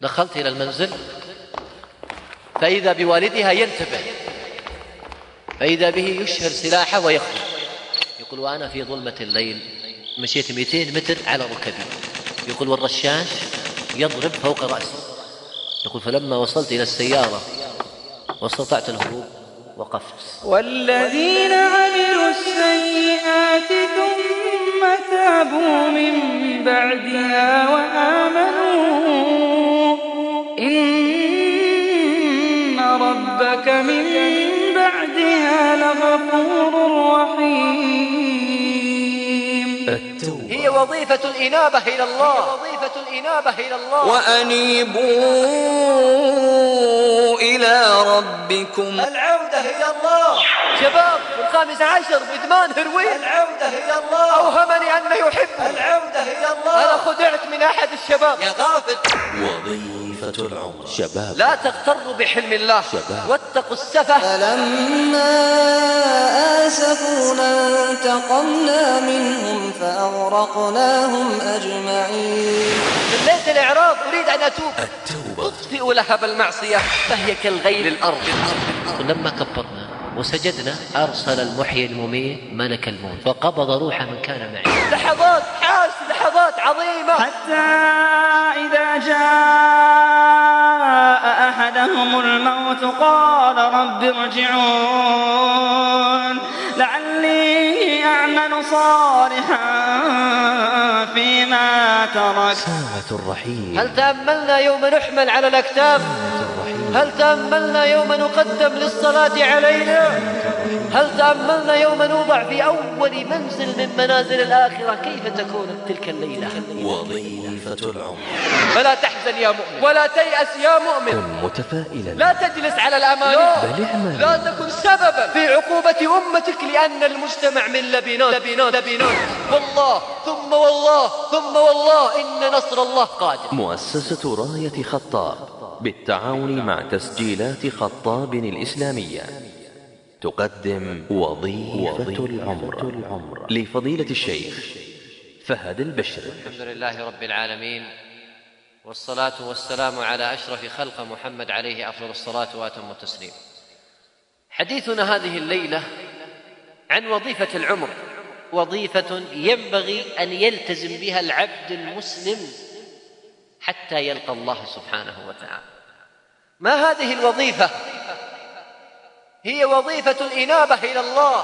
دخلت إلى المنزل فإذا بوالدها ينتبه، فإذا به يشهر سلاحه ويخرج. يقول وأنا في ظلمة الليل مشيت 200 متر على ركبي، يقول والرشاش يضرب فوق رأسي. يقول فلما وصلت إلى السيارة واستطعت الهروب وقفت. والذين عملوا السيئات ثم تابوا من بعدها وآمنوا إن ربك من بعدها لغفور رحيم. هي وظيفة الإنابة إلى الله، وأنيبوا إلى ربكم، العودة إلى الله. شباب في 15 بإدمان هروين، العودة إلى الله. أوهمني أنه يحبني، العودة إلى الله. أنا خدعت من أحد الشباب يا غافل. وظيفة العمر شباب، لا تغتروا بحلم الله شباب، واتقوا السفه. فلما آسفونا انتقمنا منهم فأغرقناهم أجمعين. من ليلة الإعراض أريد أن أتوب، أطفئ لهب المعصية فهي كالغيل الأرض. ولما كبرنا وسجدنا أرسل المحيي المميت ملك الموت فقبض روح من كان معي. لحظات عظيمة، حتى إذا جاء أحدهم الموت قال رب ارجعون لعلي أعمل صالحا فيما ترك. ساعة الرحيل. هل تأملنا يوم نحمل على الأكتاف؟ هل تأملنا يوم نقدم للصلاة علينا؟ هل تأملنا يوم نوضع في أول منزل من منازل الآخرة؟ كيف تكون تلك الليلة؟ وظيفة العمر. فلا تحزن يا مؤمن ولا تيأس يا مؤمن. كن متفائلا، لا تجلس على الأماني، بل اعمل. لا تكن سببا في عقوبة أمتك، لأن المجتمع من لبنات. والله ثم والله إن نصر الله قادم. مؤسسة راية خطاب بالتعاون مع تسجيلات خطاب الإسلامية تقدم وظيفة العمر لفضيلة الشيخ فهد البشري. الحمد لله رب العالمين، والصلاة والسلام على أشرف خلق محمد عليه أفضل الصلاة وأتم التسليم. حديثنا هذه الليلة عن وظيفة العمر، وظيفة ينبغي أن يلتزم بها العبد المسلم حتى يلقى الله سبحانه وتعالى. ما هذه الوظيفة؟ هي وظيفة الإنابة إلى الله،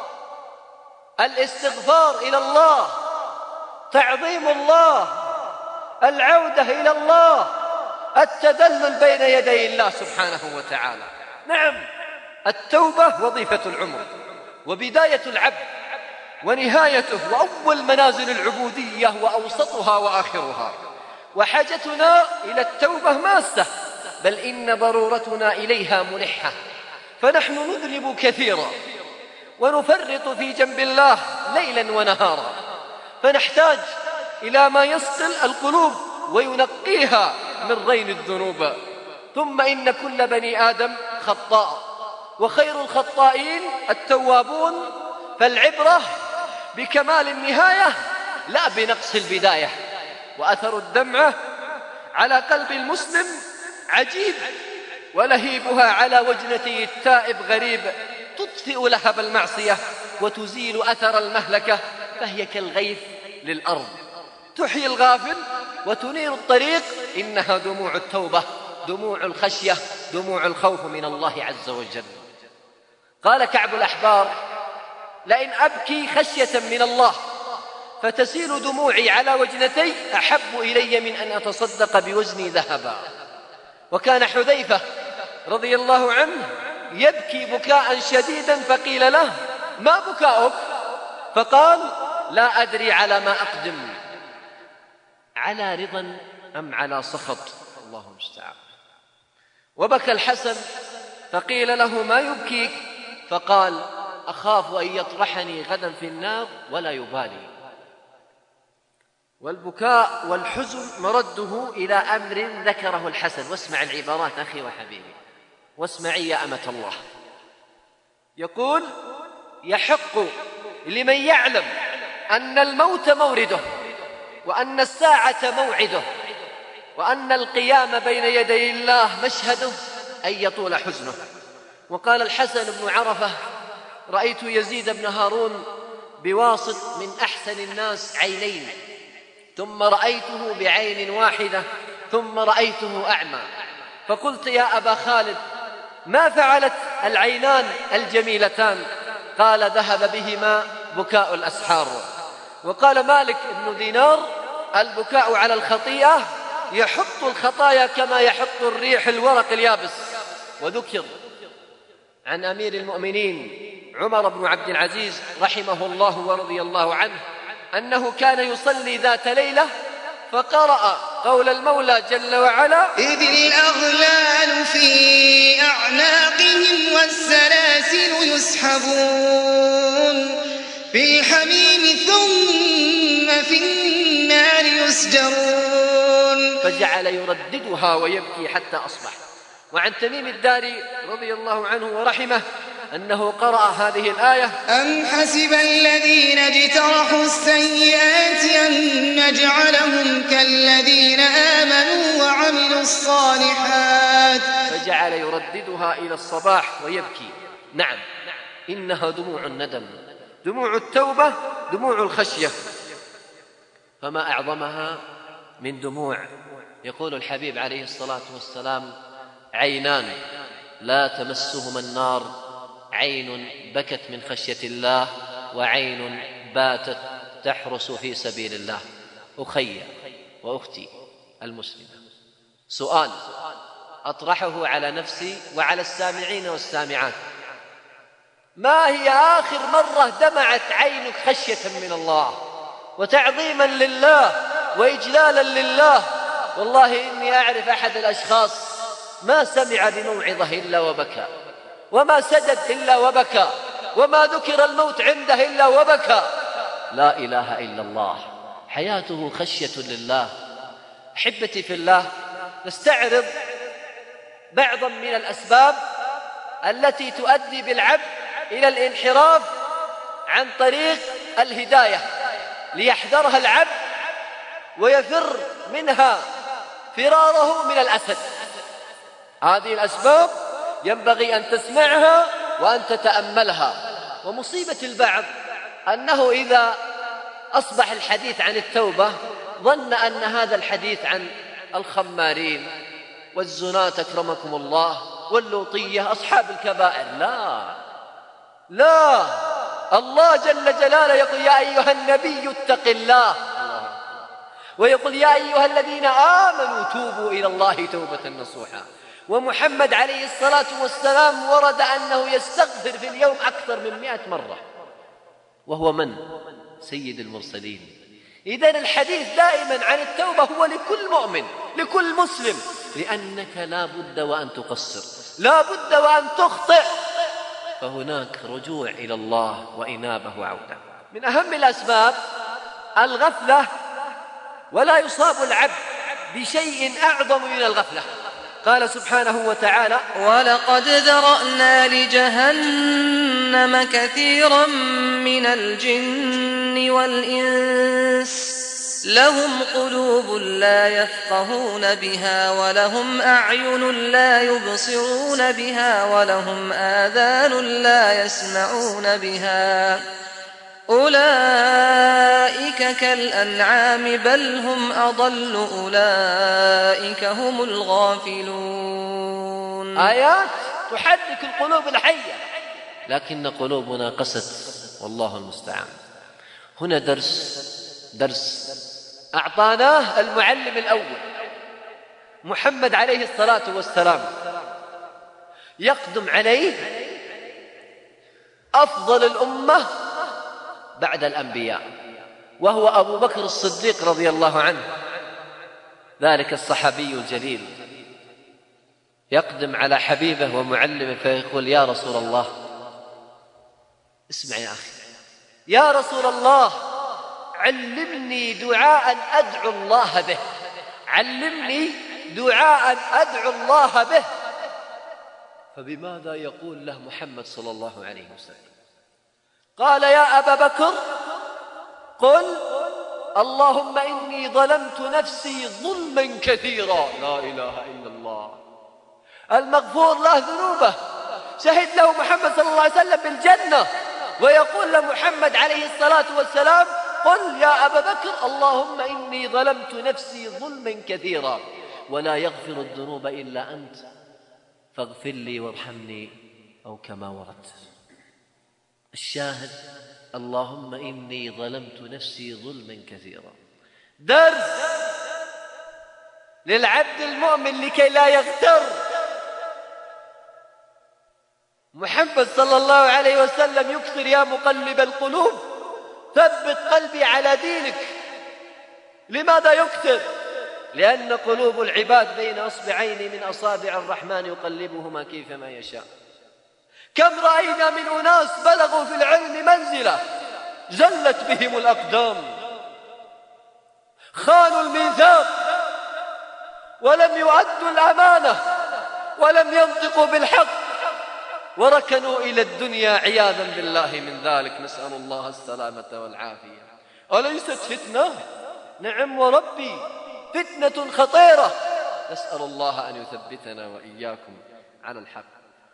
الاستغفار إلى الله، تعظيم الله، العودة إلى الله، التذلل بين يدي الله سبحانه وتعالى. نعم، التوبة وظيفة العمر، وبداية العبد ونهايته، وأول منازل العبودية وأوسطها وآخرها. وحاجتنا إلى التوبة ماسة، بل إن ضرورتنا إليها ملحة، فنحن نذنب كثيرا ونفرط في جنب الله ليلا ونهارا، فنحتاج إلى ما يصقل القلوب وينقيها من رين الذنوب. ثم إن كل بني آدم خطاء، وخير الخطائين التوابون، فالعبرة بكمال النهاية لا بنقص البداية. وأثر الدمعة على قلب المسلم عجيب، ولهيبها على وجنتي التائب غريب. تطفئ لهب المعصية وتزيل أثر المهلكة، فهي كالغيث للأرض، تحيي الغافل وتنير الطريق. إنها دموع التوبة، دموع الخشية، دموع الخوف من الله عز وجل. قال كعب الأحبار: لئن أبكي خشية من الله فتسيل دموعي على وجنتي أحب إلي من أن أتصدق بوزني ذهبا. وكان حذيفة رضي الله عنه يبكي بكاء شديدا، فقيل له: ما بكاؤك؟ فقال: لا أدري على ما أقدم، على رضا أم على سخط، الله المستعان. وبكى الحسن فقيل له: ما يبكيك؟ فقال: أخاف أن يطرحني غدا في النار ولا يبالي. والبكاء والحزن مرده إلى أمر ذكره الحسن. واسمع العبارات أخي وحبيبي، واسمعي يا أمة الله. يقول: يحق لمن يعلم أن الموت مورده وأن الساعة موعده وأن القيام بين يدي الله مشهده أن يطول حزنه. وقال الحسن بن عرفة: رأيت يزيد بن هارون بواسط من أحسن الناس عينين، ثم رأيته بعين واحدة، ثم رأيته أعمى، فقلت: يا أبا خالد، ما فعلت العينان الجميلتان؟ قال: ذهب بهما بكاء الأسحار. وقال مالك بن دينار: البكاء على الخطيئة يحط الخطايا كما يحط الريح الورق اليابس. وذكر عن أمير المؤمنين عمر بن عبد العزيز رحمه الله ورضي الله عنه أنه كان يصلي ذات ليلة فقرأ قول المولى جل وعلا: إذ الأغلال في أعناقهم والسلاسل يسحبون في الحميم ثم في النار يسجرون. فجعل يرددها ويبكي حتى أصبح. وعن تميم الداري رضي الله عنه ورحمه أنه قرأ هذه الآية: أم حسب الذين اجترحوا السيئات أن نجعلهم كالذين آمنوا وعملوا الصالحات. فجعل يرددها إلى الصباح ويبكي. نعم، إنها دموع الندم، دموع التوبة، دموع الخشية، فما أعظمها من دموع. يقول الحبيب عليه الصلاة والسلام: عينان لا تمسهما النار، عين بكت من خشية الله، وعين باتت تحرس في سبيل الله. أخي وأختي المسلمة، سؤال أطرحه على نفسي وعلى السامعين والسامعات: ما هي آخر مرة دمعت عينك خشية من الله وتعظيما لله وإجلالا لله؟ والله إني أعرف أحد الأشخاص ما سمع بموعظة إلا وبكى، وما سجد إلا وبكى، وما ذكر الموت عنده إلا وبكى. لا إله إلا الله، حياته خشية لله. أحبتي في الله، نستعرض بعضا من الأسباب التي تؤدي بالعبد إلى الانحراف عن طريق الهداية، ليحذرها العبد ويفر منها فراره من الأسد. هذه الأسباب ينبغي أن تسمعها وأن تتأملها. ومصيبة البعض أنه إذا أصبح الحديث عن التوبة ظن أن هذا الحديث عن الخمارين والزناة أكرمكم الله واللوطية أصحاب الكبائر. لا، الله جل جلاله يقول: يا أيها النبي اتق الله، ويقول: يا أيها الذين آمنوا توبوا إلى الله توبة نصوحا. ومحمد عليه الصلاة والسلام ورد أنه يستغفر في اليوم أكثر من 100 مرة، وهو من؟ سيد المرسلين. إذن الحديث دائما عن التوبة هو لكل مؤمن، لكل مسلم، لأنك لا بد وأن تقصر، لا بد وأن تخطئ، فهناك رجوع إلى الله وإنابة وعودة. من أهم الأسباب الغفلة، ولا يصاب العبد بشيء أعظم من الغفلة. قال سبحانه وتعالى: ولقد ذرأنا لجهنم كثيرا من الجن والإنس لهم قلوب لا يفقهون بها ولهم أعين لا يبصرون بها ولهم آذان لا يسمعون بها أولئك كالأنعام بل هم أضل أولئك هم الغافلون. آيات تحرك القلوب الحية، لكن قلوبنا قست، والله المستعان. هنا درس أعطاناه المعلم الأول محمد عليه الصلاة والسلام، يقدم عليه أفضل الأمة بعد الأنبياء، وهو أبو بكر الصديق رضي الله عنه، ذلك الصحابي الجليل، يقدم على حبيبه ومعلمه فيقول: يا رسول الله، اسمع يا أخي، يا رسول الله، علمني دعاء أدعو الله به، علمني دعاء أدعو الله به. فبماذا يقول له محمد صلى الله عليه وسلم؟ قال: يا أبا بكر، قل اللهم إني ظلمت نفسي ظلما كثيرا. لا إله إلا الله. المغفور له ذنوبه، شهد له محمد صلى الله عليه وسلم بالجنة، ويقول لمحمد عليه الصلاة والسلام: قل يا أبا بكر اللهم إني ظلمت نفسي ظلما كثيرا ولا يغفر الذنوب إلا أنت فاغفر لي وارحمني، أو كما ورد. الشاهد: اللهم إني ظلمت نفسي ظلما كثيرا. درس للعبد المؤمن لكي لا يغتر. محمد صلى الله عليه وسلم يكثر: يا مقلب القلوب ثبت قلبي على دينك. لماذا يكثر؟ لأن قلوب العباد بين أصبعين من أصابع الرحمن يقلبهما كيفما يشاء. كم رأينا من أناس بلغوا في العلم منزلة زلت بهم الأقدام، خانوا الميثاق ولم يؤدوا الأمانة ولم ينطقوا بالحق، وركنوا إلى الدنيا عياذا بالله من ذلك. نسأل الله السلامة والعافية. أليست فتنة؟ نعم وربي، فتنة خطيرة. نسأل الله أن يثبتنا وإياكم على الحق.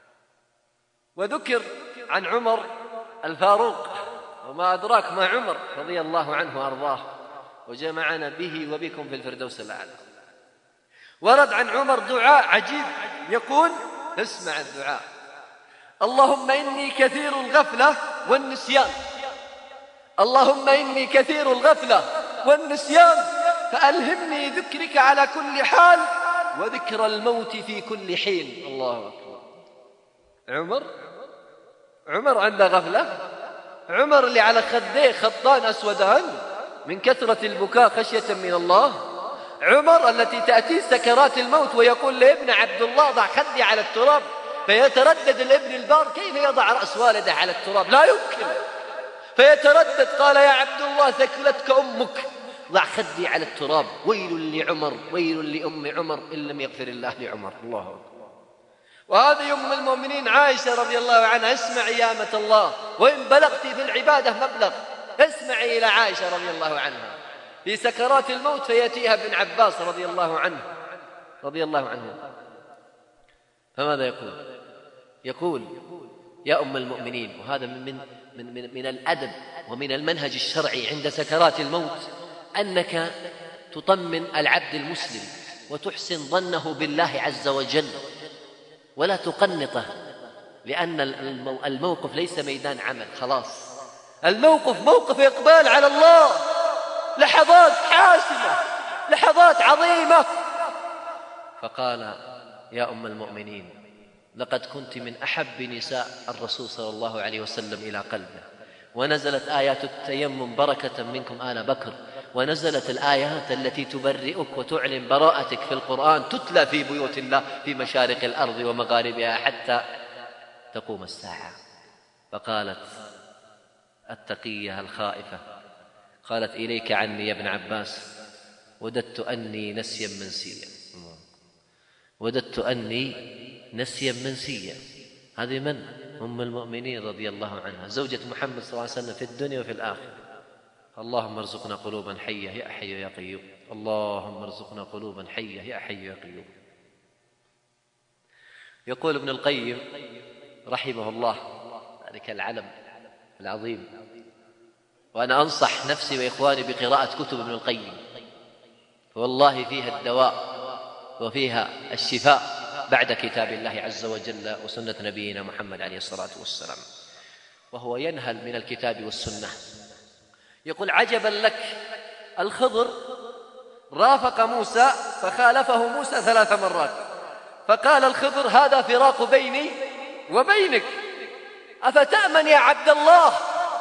وذكر عن عمر الفاروق، وما أدراك ما عمر رضي الله عنه وأرضاه، وجمعنا به وبكم في الفردوس الأعلى. ورد عن عمر دعاء عجيب يقول: اسمع الدعاء: اللهم إني كثير الغفلة والنسيان، اللهم إني كثير الغفلة والنسيان فألهمني ذكرك على كل حال وذكر الموت في كل حين. الله أكبر. عمر عنده غفلة. عمر اللي على خديه خطان أسودان من كثرة البكاء خشية من الله. عمر التي تأتي سكرات الموت ويقول لابن عبد الله: ضع خدي على التراب، فيتردد الابن البار: كيف يضع رأس والده على التراب؟ لا يمكن. فيتردد: قال يا عبد الله ثكلتك أمك، ضع خدي على التراب. ويل لعمر، ويل لأم عمر إن لم يغفر الله لعمر. الله أكبر. وهذه أم المؤمنين عائشة رضي الله عنها. اسمعي يا أمة الله، وإن بلغتي في العبادة مبلغ، اسمعي إلى عائشة رضي الله عنها في سكرات الموت، فيأتيها ابن عباس رضي الله عنه فماذا يقول: يا أم المؤمنين. وهذا من الأدب ومن المنهج الشرعي عند سكرات الموت، أنك تطمن العبد المسلم وتحسن ظنه بالله عز وجل ولا تقنطه، لأن الموقف ليس ميدان عمل. خلاص، الموقف موقف إقبال على الله، لحظات حاسمة، لحظات عظيمة. فقال: يا أم المؤمنين، لقد كنت من أحب نساء الرسول صلى الله عليه وسلم إلى قلبه، ونزلت آيات التيمم بركة منكم آل بكر، ونزلت الآيات التي تبرئك وتعلن براءتك في القرآن، تتلى في بيوت الله في مشارق الأرض ومغاربها حتى تقوم الساعة. فقالت التقية الخائفة، قالت: إليك عني يا ابن عباس، وددت أني نسيا منسيا، وددت أني نسيا منسيا. هذه من؟ أم المؤمنين رضي الله عنها، زوجة محمد صلى الله عليه وسلم في الدنيا وفي الآخرة. اللهم ارزقنا قلوبا حية يا حي يا قيوم، اللهم ارزقنا قلوبا حية يا حي يا قيوم. يقول ابن القيم رحمه الله، ذلك العلم العظيم، وأنا أنصح نفسي وإخواني بقراءة كتب ابن القيم، فوالله فيها الدواء وفيها الشفاء بعد كتاب الله عز وجل وسنة نبينا محمد عليه الصلاة والسلام. وهو ينهل من الكتاب والسنة. يقول: عجبا لك، الخضر رافق موسى فخالفه موسى 3 مرات، فقال الخضر: هذا فراق بيني وبينك، أفتأمن يا عبد الله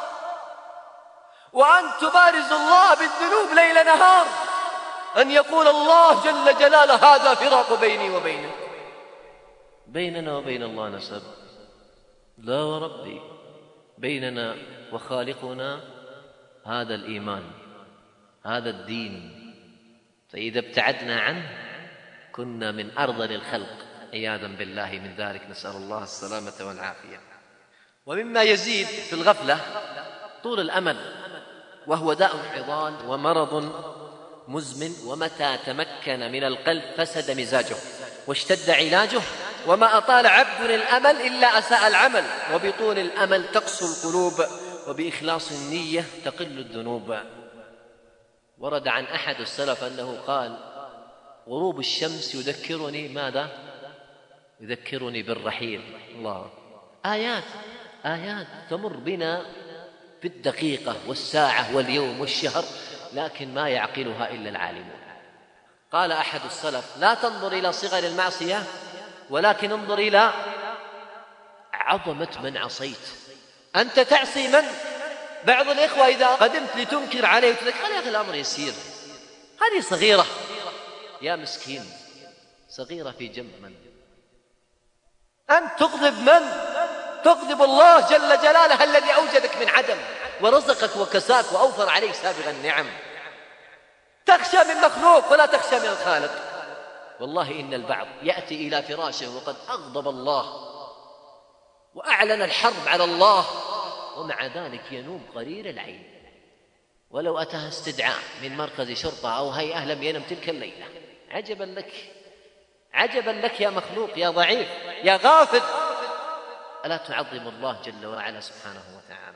وأن تبارز الله بالذنوب ليل نهار، أن يقول الله جل جلاله: هذا فراق بيني وبينك. بيننا وبين الله نسب؟ لا وربي، بيننا وخالقنا هذا الإيمان، هذا الدين. فإذا ابتعدنا عنه كنا من أرذل الخلق عياذا بالله من ذلك، نسأل الله السلامة والعافية. ومما يزيد في الغفلة طول الأمل. وهو داء عضال ومرض مزمن، ومتى تمكن من القلب فسد مزاجه واشتد علاجه، وما أطال عبد الأمل إلا أساء العمل، وبطول الأمل تقسو القلوب، وبإخلاص النية تقل الذنوب. ورد عن أحد السلف أنه قال: غروب الشمس يذكرني ماذا؟ يذكرني بالرحيل. الله، آيات تمر بنا في الدقيقة والساعة واليوم والشهر، لكن ما يعقلها إلا العالمون. قال أحد السلف: لا تنظر إلى صغر المعصية، ولكن انظر إلى عظمة من عصيت. أنت تعصي من؟ بعض الإخوة إذا قدمت لتنكر عليه وتقول: يا أخي الأمر يسير، هذه صغيرة. يا مسكين، صغيرة في جنب من؟ أنت تغضب من؟ تغضب الله جل جلاله الذي أوجدك من عدم ورزقك وكساك وأوفر عليك سابغ النعم. تخشى من مخلوق ولا تخشى من الخالق. والله إن البعض يأتي إلى فراشه وقد أغضب الله وأعلن الحرب على الله، ومع ذلك ينوم قرير العين، ولو أتاه استدعاء من مركز شرطة أو هيئة لم ينم تلك الليلة. عجبا لك، عجبا لك يا مخلوق، يا ضعيف، يا غافل، ألا تعظم الله جل وعلا سبحانه وتعالى؟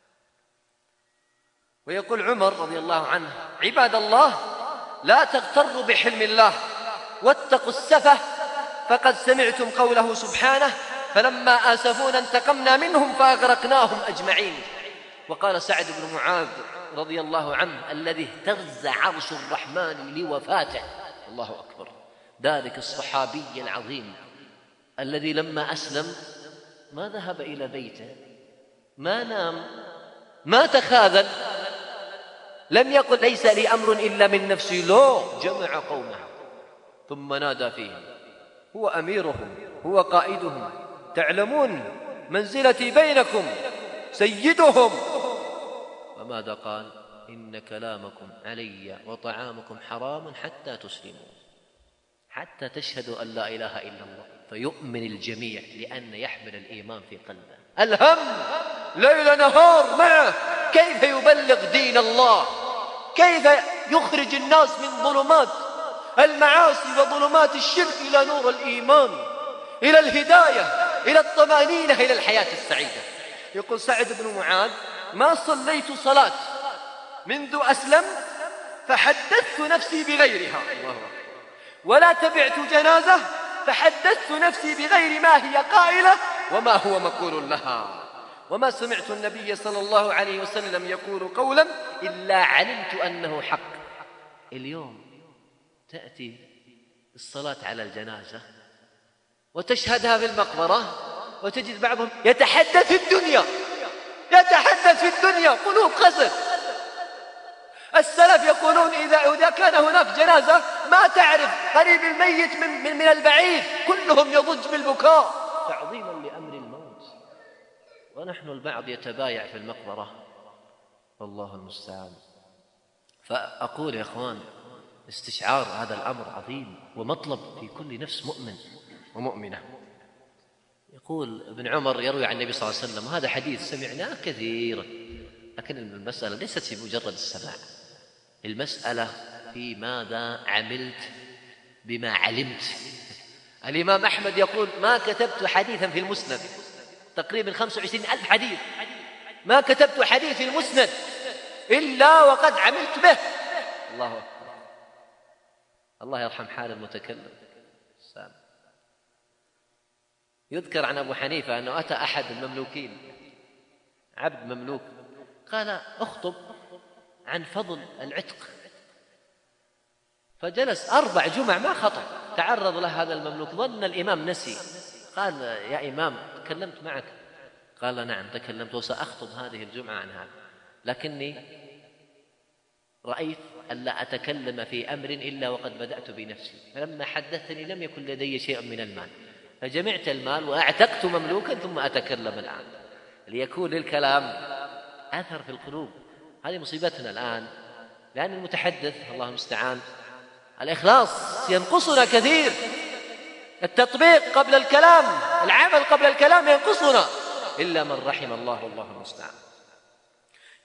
ويقول عمر رضي الله عنه: عباد الله، لا تغتروا بحلم الله، واتقوا السفة، فقد سمعتم قوله سبحانه: فلما آسفونا انتقمنا منهم فأغرقناهم أجمعين. وقال سعد بن معاذ رضي الله عنه: الذي اهتز عرش الرحمن لوفاته. الله أكبر. ذلك الصحابي العظيم الذي لما أسلم ما ذهب إلى بيته، ما نام، ما تخاذل، لم يقل ليس لي أمر إلا من نفسي، لا، جمع قومه ثم نادى فيهم: هو أميرهم، هو قائدهم، تعلمون منزلتي بينكم، سيدهم. وماذا قال؟ إن كلامكم علي وطعامكم حرام حتى تسلموا، حتى تشهدوا أن لا إله إلا الله، فيؤمن الجميع لأن يحمل الإيمان في قلبه. الهم ليل نهار معه، كيف يبلغ دين الله، كيف يخرج الناس من ظلمات المعاصي وظلمات الشرك إلى نور الإيمان، إلى الهداية، إلى الطمأنينة، إلى الحياة السعيدة. يقول سعد بن معاذ: ما صليت صلاة منذ أسلم فحدثت نفسي بغيرها، الله أكبر، ولا تبعت جنازة فحدثت نفسي بغير ما هي قائلة وما هو مقول لها، وما سمعت النبي صلى الله عليه وسلم يقول قولا إلا علمت أنه حق. اليوم تأتي الصلاة على الجنازة وتشهدها في المقبرة، وتجد بعضهم يتحدث في الدنيا، يتحدث في الدنيا، قلوب قسد. السلف يقولون إذا كان هناك جنازة ما تعرف قريب الميت من البعيد، كلهم يضج بالبكاء تعظيما لأمر الموت، ونحن البعض يتبايع في المقبرة، والله المستعان. فأقول يا إخوان، استشعار هذا الأمر عظيم ومطلب في كل نفس مؤمن ومؤمنة. يقول ابن عمر يروي عن النبي صلى الله عليه وسلم، وهذا حديث سمعناه كثيرا، لكن المسألة ليست في مجرد السماع، المسألة في ماذا عملت بما علمت. الإمام أحمد يقول: ما كتبت حديثا في المسند، تقريبا 25,000 حديث، ما كتبت حديث في المسند إلا وقد عملت به. الله أكبر. الله يرحم حال المتكلم. يذكر عن أبو حنيفة أنه أتى أحد المملوكين، عبد مملوك، قال: أخطب عن فضل العتق، فجلس 4 جمع ما خطب. تعرض له هذا المملوك، ظن الإمام نسي، قال: يا إمام تكلمت معك؟ قال: نعم تكلمت، وسأخطب هذه الجمعة عن هذا، لكني رأيت ألا أتكلم في أمر إلا وقد بدأت بنفسي، فلما حدثني لم يكن لدي شيء من المال، فجمعت المال وأعتقت مملوكا ثم أتكلم الآن، ليكون للكلام أثر في القلوب. هذه مصيبتنا الآن، لأن المتحدث الله المستعان الإخلاص ينقصنا كثير، التطبيق قبل الكلام، العمل قبل الكلام ينقصنا، إلا من رحم الله والله المستعان.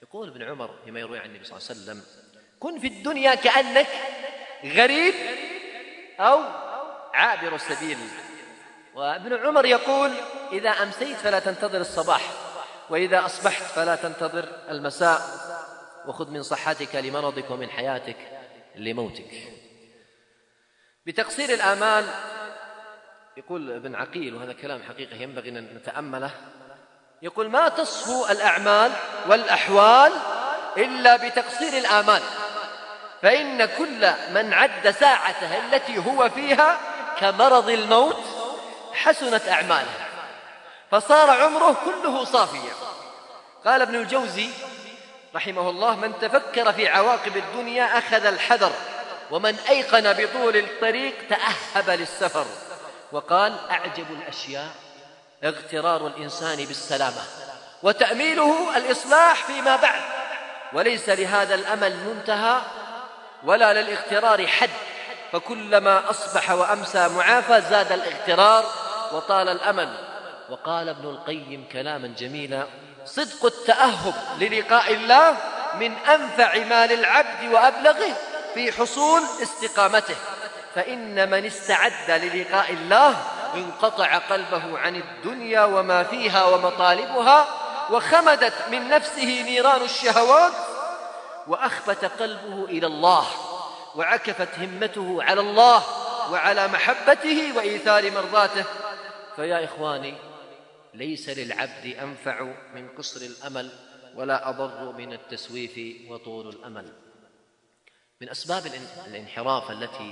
يقول ابن عمر فيما يروي عن النبي صلى الله عليه وسلم: كن في الدنيا كأنك غريب أو عابر السبيل. وابن عمر يقول: إذا أمسيت فلا تنتظر الصباح، وإذا أصبحت فلا تنتظر المساء، وخذ من صحتك لمرضك ومن حياتك لموتك. بتقصير الآمال يقول ابن عقيل، وهذا كلام حقيقة ينبغي أن نتأمله، يقول: ما تصفو الأعمال والأحوال إلا بتقصير الآمال، فإن كل من عد ساعته التي هو فيها كمرض الموت حسنت أعماله فصار عمره كله صافيا. قال ابن الجوزي رحمه الله: من تفكر في عواقب الدنيا أخذ الحذر، ومن أيقن بطول الطريق تأهب للسفر. وقال: أعجب الأشياء اغترار الإنسان بالسلامة، وتأميله الإصلاح فيما بعد، وليس لهذا الأمل منتهى ولا للاغترار حد، فكلما أصبح وأمسى معافى زاد الاغترار وطال الأمل. وقال ابن القيم كلاما جميلا: صدق التأهب للقاء الله من أنفع ما للعبد وأبلغه في حصول استقامته، فإن من استعد للقاء الله انقطع قلبه عن الدنيا وما فيها ومطالبها، وخمدت من نفسه نيران الشهوات، وأخبت قلبه إلى الله، وعكفت همته على الله وعلى محبته وإيثار مرضاته. فيا إخواني، ليس للعبد أنفع من قصر الأمل ولا أضر من التسويف وطول الأمل. من أسباب الانحراف التي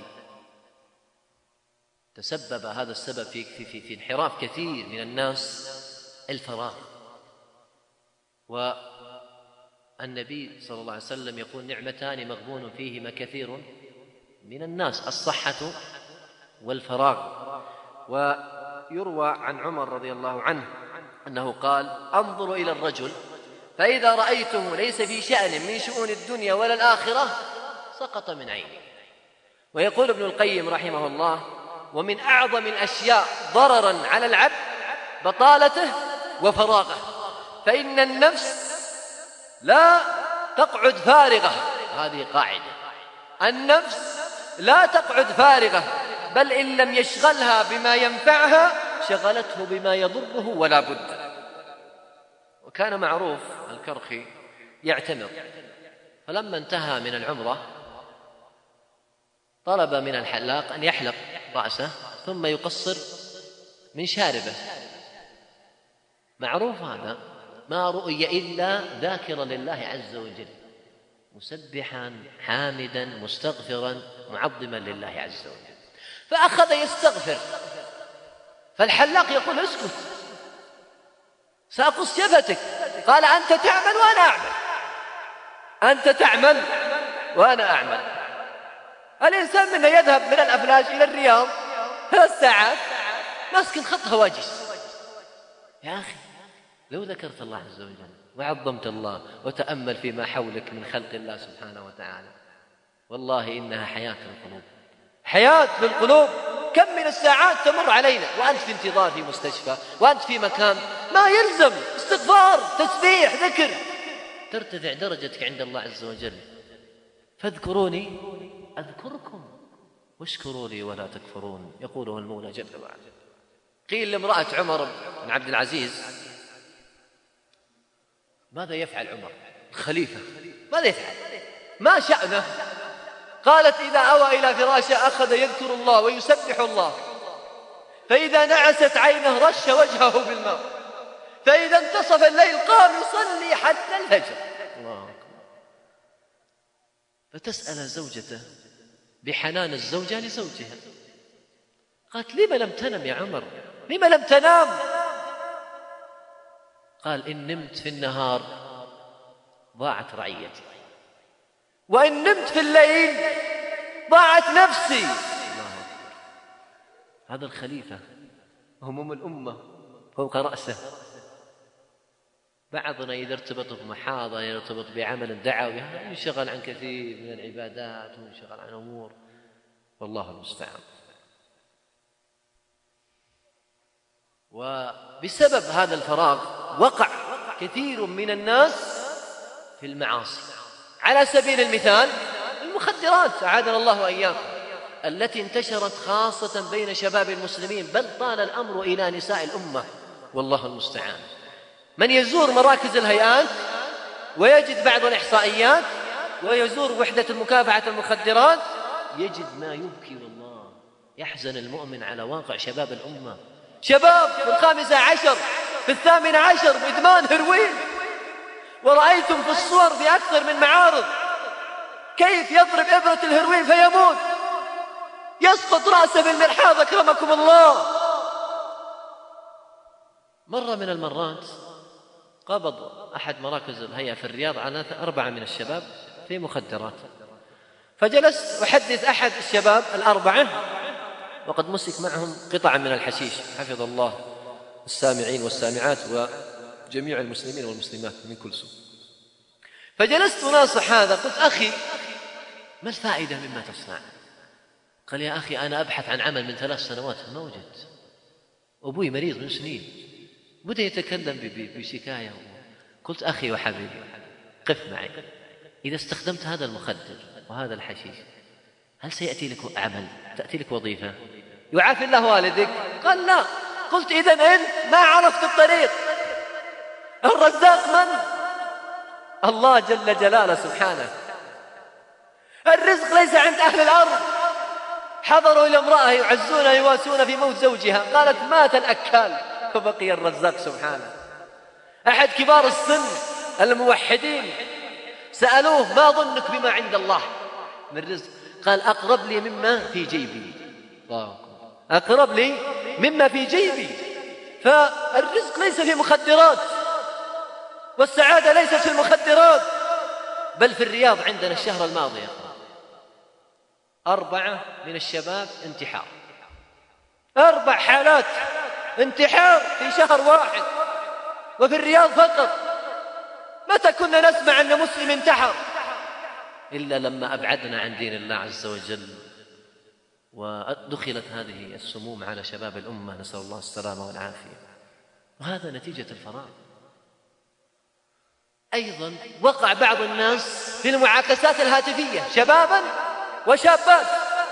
تسبب هذا السبب في انحراف كثير من الناس الفراغ. والنبي صلى الله عليه وسلم يقول: نعمتان مغبون فيهما كثير من الناس، الصحة والفراغ. ويروى عن عمر رضي الله عنه أنه قال: انظروا إلى الرجل فإذا رأيته ليس في شأن من شؤون الدنيا ولا الآخرة سقط من عينه. ويقول ابن القيم رحمه الله: ومن أعظم الأشياء ضررا على العبد بطالته وفراغه، فإن النفس لا تقعد فارغة. هذه قاعدة: النفس لا تقعد فارغة، بل إن لم يشغلها بما ينفعها شغلته بما يضره ولا بد. وكان معروف الكرخي يعتمر، فلما انتهى من العمرة طلب من الحلاق أن يحلق رأسه ثم يقصر من شاربه. معروف هذا، ما رؤي إلا ذاكرا لله عز وجل، مسبحا حامدا مستغفرا معظما لله عز وجل. فأخذ يستغفر، فالحلاق يقول: اسكت، سأقص شفتك. قال: أنت تعمل وأنا أعمل، أنت تعمل وأنا أعمل. الإنسان منا يذهب من الأفلاج إلى الرياض 3 ساعات ماسك الخط هواجس. يا أخي، لو ذكرت الله عز وجل وعظمت الله وتأمل فيما حولك من خلق الله سبحانه وتعالى، والله إنها حياة للقلوب، حياة للقلوب. كم من الساعات تمر علينا وأنت في انتظار في مستشفى، وأنت في مكان ما يلزم استغفار، تسبيح، ذكر، ترتفع درجتك عند الله عز وجل. فاذكروني أذكركم واشكروا لي ولا تكفرون، يقوله المولى جل وعلا. قيل لامرأة عمر بن عبد العزيز: ماذا يفعل عمر الخليفة؟ ماذا يفعل؟ ما شأنه؟ قالت: إذا أوى إلى فراشه أخذ يذكر الله ويسبح الله، فإذا نعست عينه رش وجهه بالماء، فإذا انتصف الليل قام يصلي حتى الفجر. الله أكبر. فتسأل زوجته بحنان الزوجة لزوجها، قالت: لما لم تنم يا عمر؟ لما لم تنام؟ قال: إن نمت في النهار ضاعت رعيتي، وإن نمت في الليل ضاعت نفسي. الله أكبر. هذا الخليفة هموم الأمة فوق رأسه. بعضنا إذا ارتبط بمحاضرة، يرتبط بعمل دعوي، ينشغل عن كثير من العبادات وينشغل عن أمور، والله المستعان. وبسبب هذا الفراغ وقع كثير من الناس في في المعاصي. على سبيل المثال المخدرات أعاذنا الله وإياكم، التي انتشرت خاصة بين شباب المسلمين، بل طال الأمر إلى نساء الأمة والله المستعان. من يزور مراكز الهيئات ويجد بعض الإحصائيات ويزور وحدة مكافحة المخدرات يجد ما يبكي والله، يحزن المؤمن على واقع شباب الأمة. شباب في 15 في 18 بإدمان هيروين، ورأيتم في الصور في أكثر من معارض كيف يضرب إبرة الهيروين فيموت، يسقط رأسه بالمرحاض أكرمكم الله. مرة من المرات قبض أحد مراكز الهيئة في الرياض على 4 من الشباب في مخدرات، فجلست أحدث أحد الشباب 4 وقد مسك معهم قطعا من الحشيش، حفظ الله السامعين والسامعات وجميع المسلمين والمسلمات من كل سوء. فجلست ناصح هذا، قلت أخي ما الفائدة مما تصنع؟ قال يا أخي أنا أبحث عن عمل من 3 سنوات ما وجدت، أبوي مريض من سنين. بدأ يتكلم بشكاية. قلت أخي وحبيبي قف معي، إذا استخدمت هذا المخدر وهذا الحشيش هل سيأتي لك عمل، تأتي لك وظيفة، يعافي الله والدك؟ قال لا. قلت إذن أنت ما عرفت الطريق. الرزاق من؟ الله جل جلاله سبحانه. الرزق ليس عند أهل الأرض. حضروا إلى امرأة يعزون يواسون في موت زوجها، قالت مات الأكال فبقي الرزاق سبحانه. أحد كبار السن الموحدين سألوه ما ظنك بما عند الله من رزق؟ قال أقرب لي مما في جيبي. أقرب لي مما في جيبي. فالرزق ليس في مخدرات، والسعادة ليست في المخدرات، بل في الرياض عندنا الشهر الماضي 4 من الشباب انتحار، 4 حالات انتحار في شهر واحد، وفي الرياض فقط. متى كنا نسمع أن مسلم انتحر؟ إلا لما أبعدنا عن دين الله عز وجل ودخلت هذه السموم على شباب الأمة، نسأل الله السلامة والعافية. وهذا نتيجة الفراغ. أيضا وقع بعض الناس في المعاكسات الهاتفية، شبابا وشابات،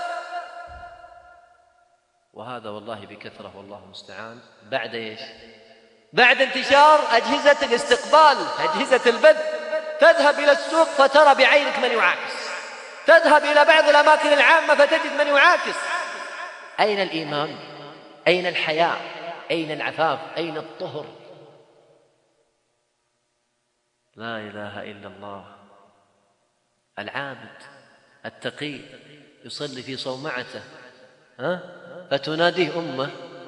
وهذا والله بكثرة والله المستعان. بعد إيش؟ بعد انتشار أجهزة الاستقبال، أجهزة البث. تذهب إلى السوق فترى بعينك من يعاكس، تذهب إلى بعض الأماكن العامة فتجد من يعاكس. أين الإيمان؟ أين الحياء؟ أين العفاف؟ أين الطهر؟ لا إله إلا الله. العابد التقي يصلي في صومعته فتناديه أمه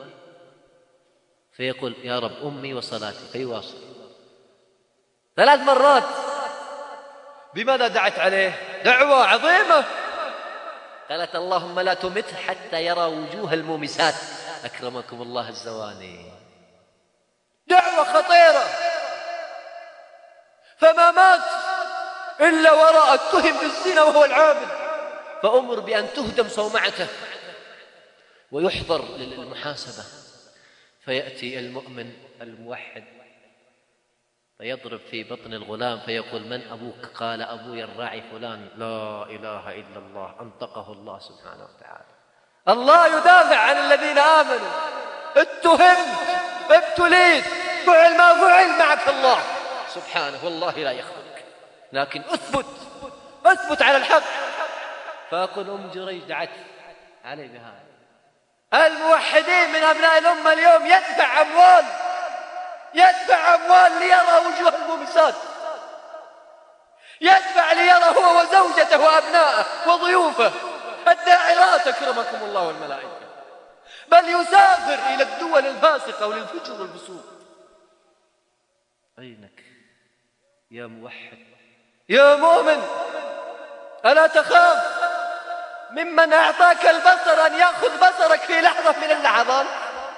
فيقول يا رب أمي وصلاتي، فيواصل 3 مرات. بماذا دعت عليه؟ دعوة عظيمة. قالت اللهم لا تمت حتى يرى وجوه المومسات أكرمكم الله الزواني. دعوة خطيرة. فما مات إلا وراء اتهم بالزنا وهو العابد، فأمر بأن تهدم صومعته ويحضر للمحاسبة. فيأتي المؤمن الموحد فيضرب في بطن الغلام فيقول من أبوك؟ قال أبوي الراعي فلان. لا إله إلا الله، أنطقه الله سبحانه وتعالى. الله يدافع عن الذين آمنوا. اتهمت، ابتليت، فعل ما فعل، معك الله سبحانه والله لا يخذلك، لكن أثبت على الحق. فأقول أم جريج دعت علي بهذا. الموحدين من أبناء الأمة اليوم يدفع أموال ليرى وجوه المومسات، يدفع ليرى هو وزوجته وأبنائه وضيوفه الداعرات أكرمكم الله والملائكة، بل يسافر إلى الدول الفاسقة وللفجر والفسوق. أينك يا موحد يا مؤمن؟ ألا تخاف ممن أعطاك البصر أن يأخذ بصرك في لحظة من اللحظات؟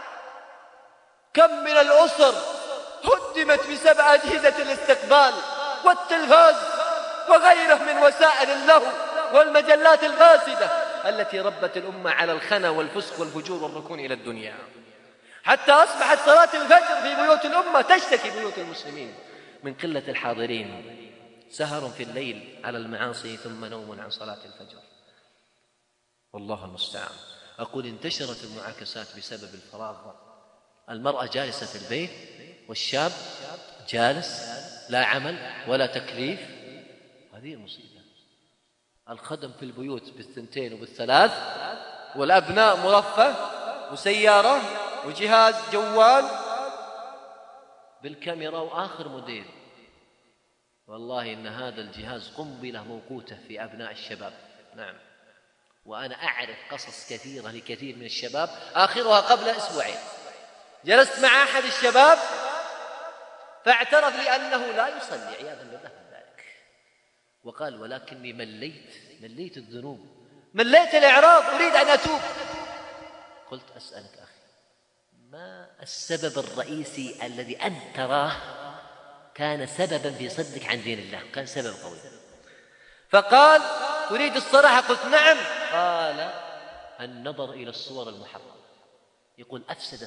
كم من الأسر هدمت بسبب أجهزة الاستقبال والتلفاز وغيره من وسائل اللهو والمجلات الفاسدة التي ربت الأمة على الخنا والفسق والفجور والركون إلى الدنيا، حتى أصبحت صلاة الفجر في بيوت الأمة تشتكي بيوت المسلمين من قلة الحاضرين. سهر في الليل على المعاصي ثم نوم عن صلاة الفجر. والله المستعان. أقول انتشرت المعاكسات بسبب الفراغ. المرأة جالسة في البيت والشاب جالس لا عمل ولا تكليف. هذه مصيبة. الخدم في البيوت بالثنتين وبالثلاث، والأبناء مرفه وسيارة وجهاز جوال بالكاميرا وآخر موديل. والله إن هذا الجهاز قنبلة موقوتة في أبناء الشباب. نعم، وأنا أعرف قصص كثيرة لكثير من الشباب، آخرها قبل أسبوعين جلست مع أحد الشباب فاعترف لي أنه لا يصلي عياذا بالله من ذلك، وقال ولكني مليت الذنوب، مليت الإعراض، أريد أن أتوب. قلت أسألك أخي، ما السبب الرئيسي الذي أنت تراه كان سببا في صدك عن دين الله، كان سبب قوي؟ فقال تريد الصراحة؟ قلت نعم. قال النظر إلى الصور المحرمة. يقول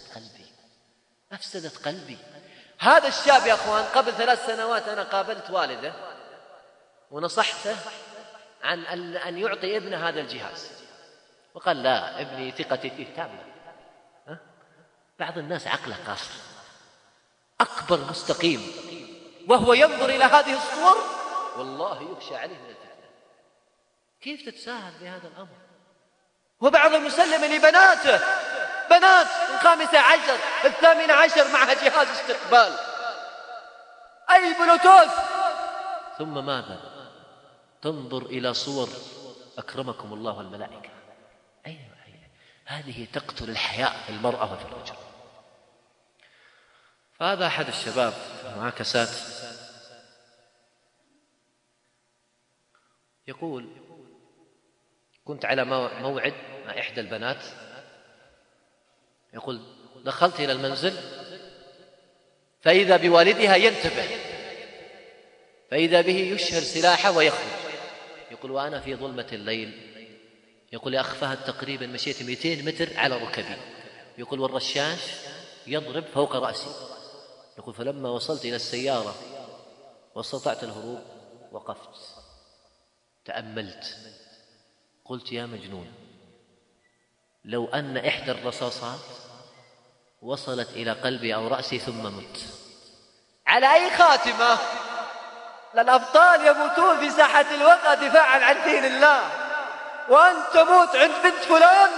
أفسدت قلبي. هذا الشاب يا أخوان قبل 3 سنوات أنا قابلت والده ونصحته عن أن يعطي ابنه هذا الجهاز، وقال لا، ابني ثقتي فيه تامة. بعض الناس عقله قاصر، أكبر مستقيم، وهو ينظر إلى هذه الصور والله يخشى عليه من الفتنة. كيف تتساهل بهذا الأمر؟ وبعض المسلم لبناته، بنات 15 18 معها جهاز استقبال، أي بلوتوث، ثم ماذا؟ تنظر إلى صور أكرمكم الله والملائكة. هذه تقتل الحياء في المرأة وفي الرجل. فهذا أحد الشباب معاكسات. يقول كنت على موعد مع إحدى البنات، يقول دخلت إلى المنزل فإذا بوالدها ينتبه، فإذا به يشهر سلاحه ويخرج. يقول وأنا في ظلمة الليل، يقول يا أخ فهد تقريبا مشيت 200 متر على ركبي، يقول والرشاش يضرب فوق رأسي. يقول فلما وصلت إلى السيارة واستطعت الهروب وقفت تأملت، قلت يا مجنون، لو أن إحدى الرصاصات وصلت إلى قلبي أو رأسي ثم مت، على أي خاتمة؟ الأبطال يموتون في ساحة الوقت دفاعا عن دين الله، وأنت تموت عند بنت فلان،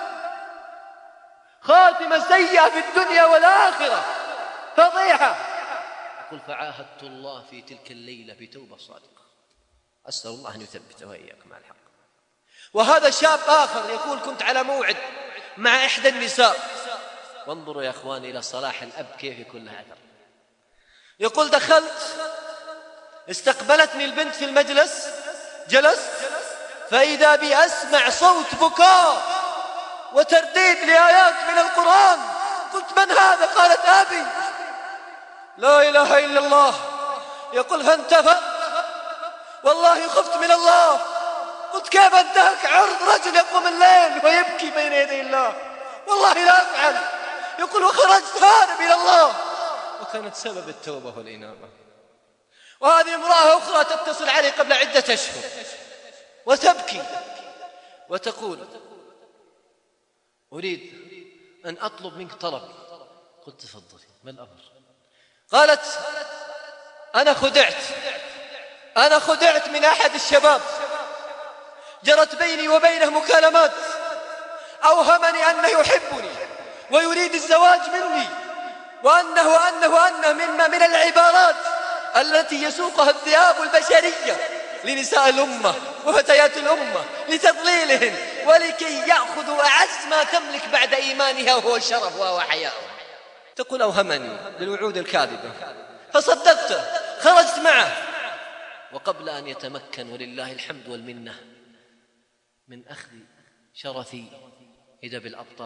خاتمة سيئة في الدنيا والآخرة، فضيحة. يقول فعاهدت الله في تلك الليلة بتوبة صادقة، أسأل الله أن يثبته وإياكم على الحق. وهذا شاب آخر يقول كنت على موعد مع إحدى النساء، وانظروا يا أخوان إلى صلاح الأب كيف يكون له أثر. يقول دخلت استقبلتني البنت في المجلس، جلست فإذا بي أسمع صوت بكاء وترديد لآيات من القرآن. قلت من هذا؟ قالت أبي. لا إله إلا الله. يقول فانتفضت والله خفت من الله. قلت كيف انتهك عرض رجل يقوم الليل ويبكي بين يدي الله؟ والله لا أفعل. يقول وخرجت هارب إلى الله، وكانت سبب التوبة والإنابة. وهذه امرأة أخرى تتصل علي قبل عدة أشهر وتبكي وتقول أريد أن أطلب منك طلب. قلت تفضلي، ما الأمر؟ قالت أنا خدعت من أحد الشباب، جرت بيني وبينه مكالمات، أوهمني أنه يحبني ويريد الزواج مني، وأنه مما من العبارات التي يسوقها الذئاب البشرية لنساء الأمة وفتيات الأمة لتضليلهن ولكي يأخذوا أعز ما تملك بعد إيمانها وهو الشرف وهو حياؤها. تقول أوهمني للوعود الكاذبة فصدقته، خرجت معه، وقبل أن يتمكن ولله الحمد والمنة من أخذ شرفي إذا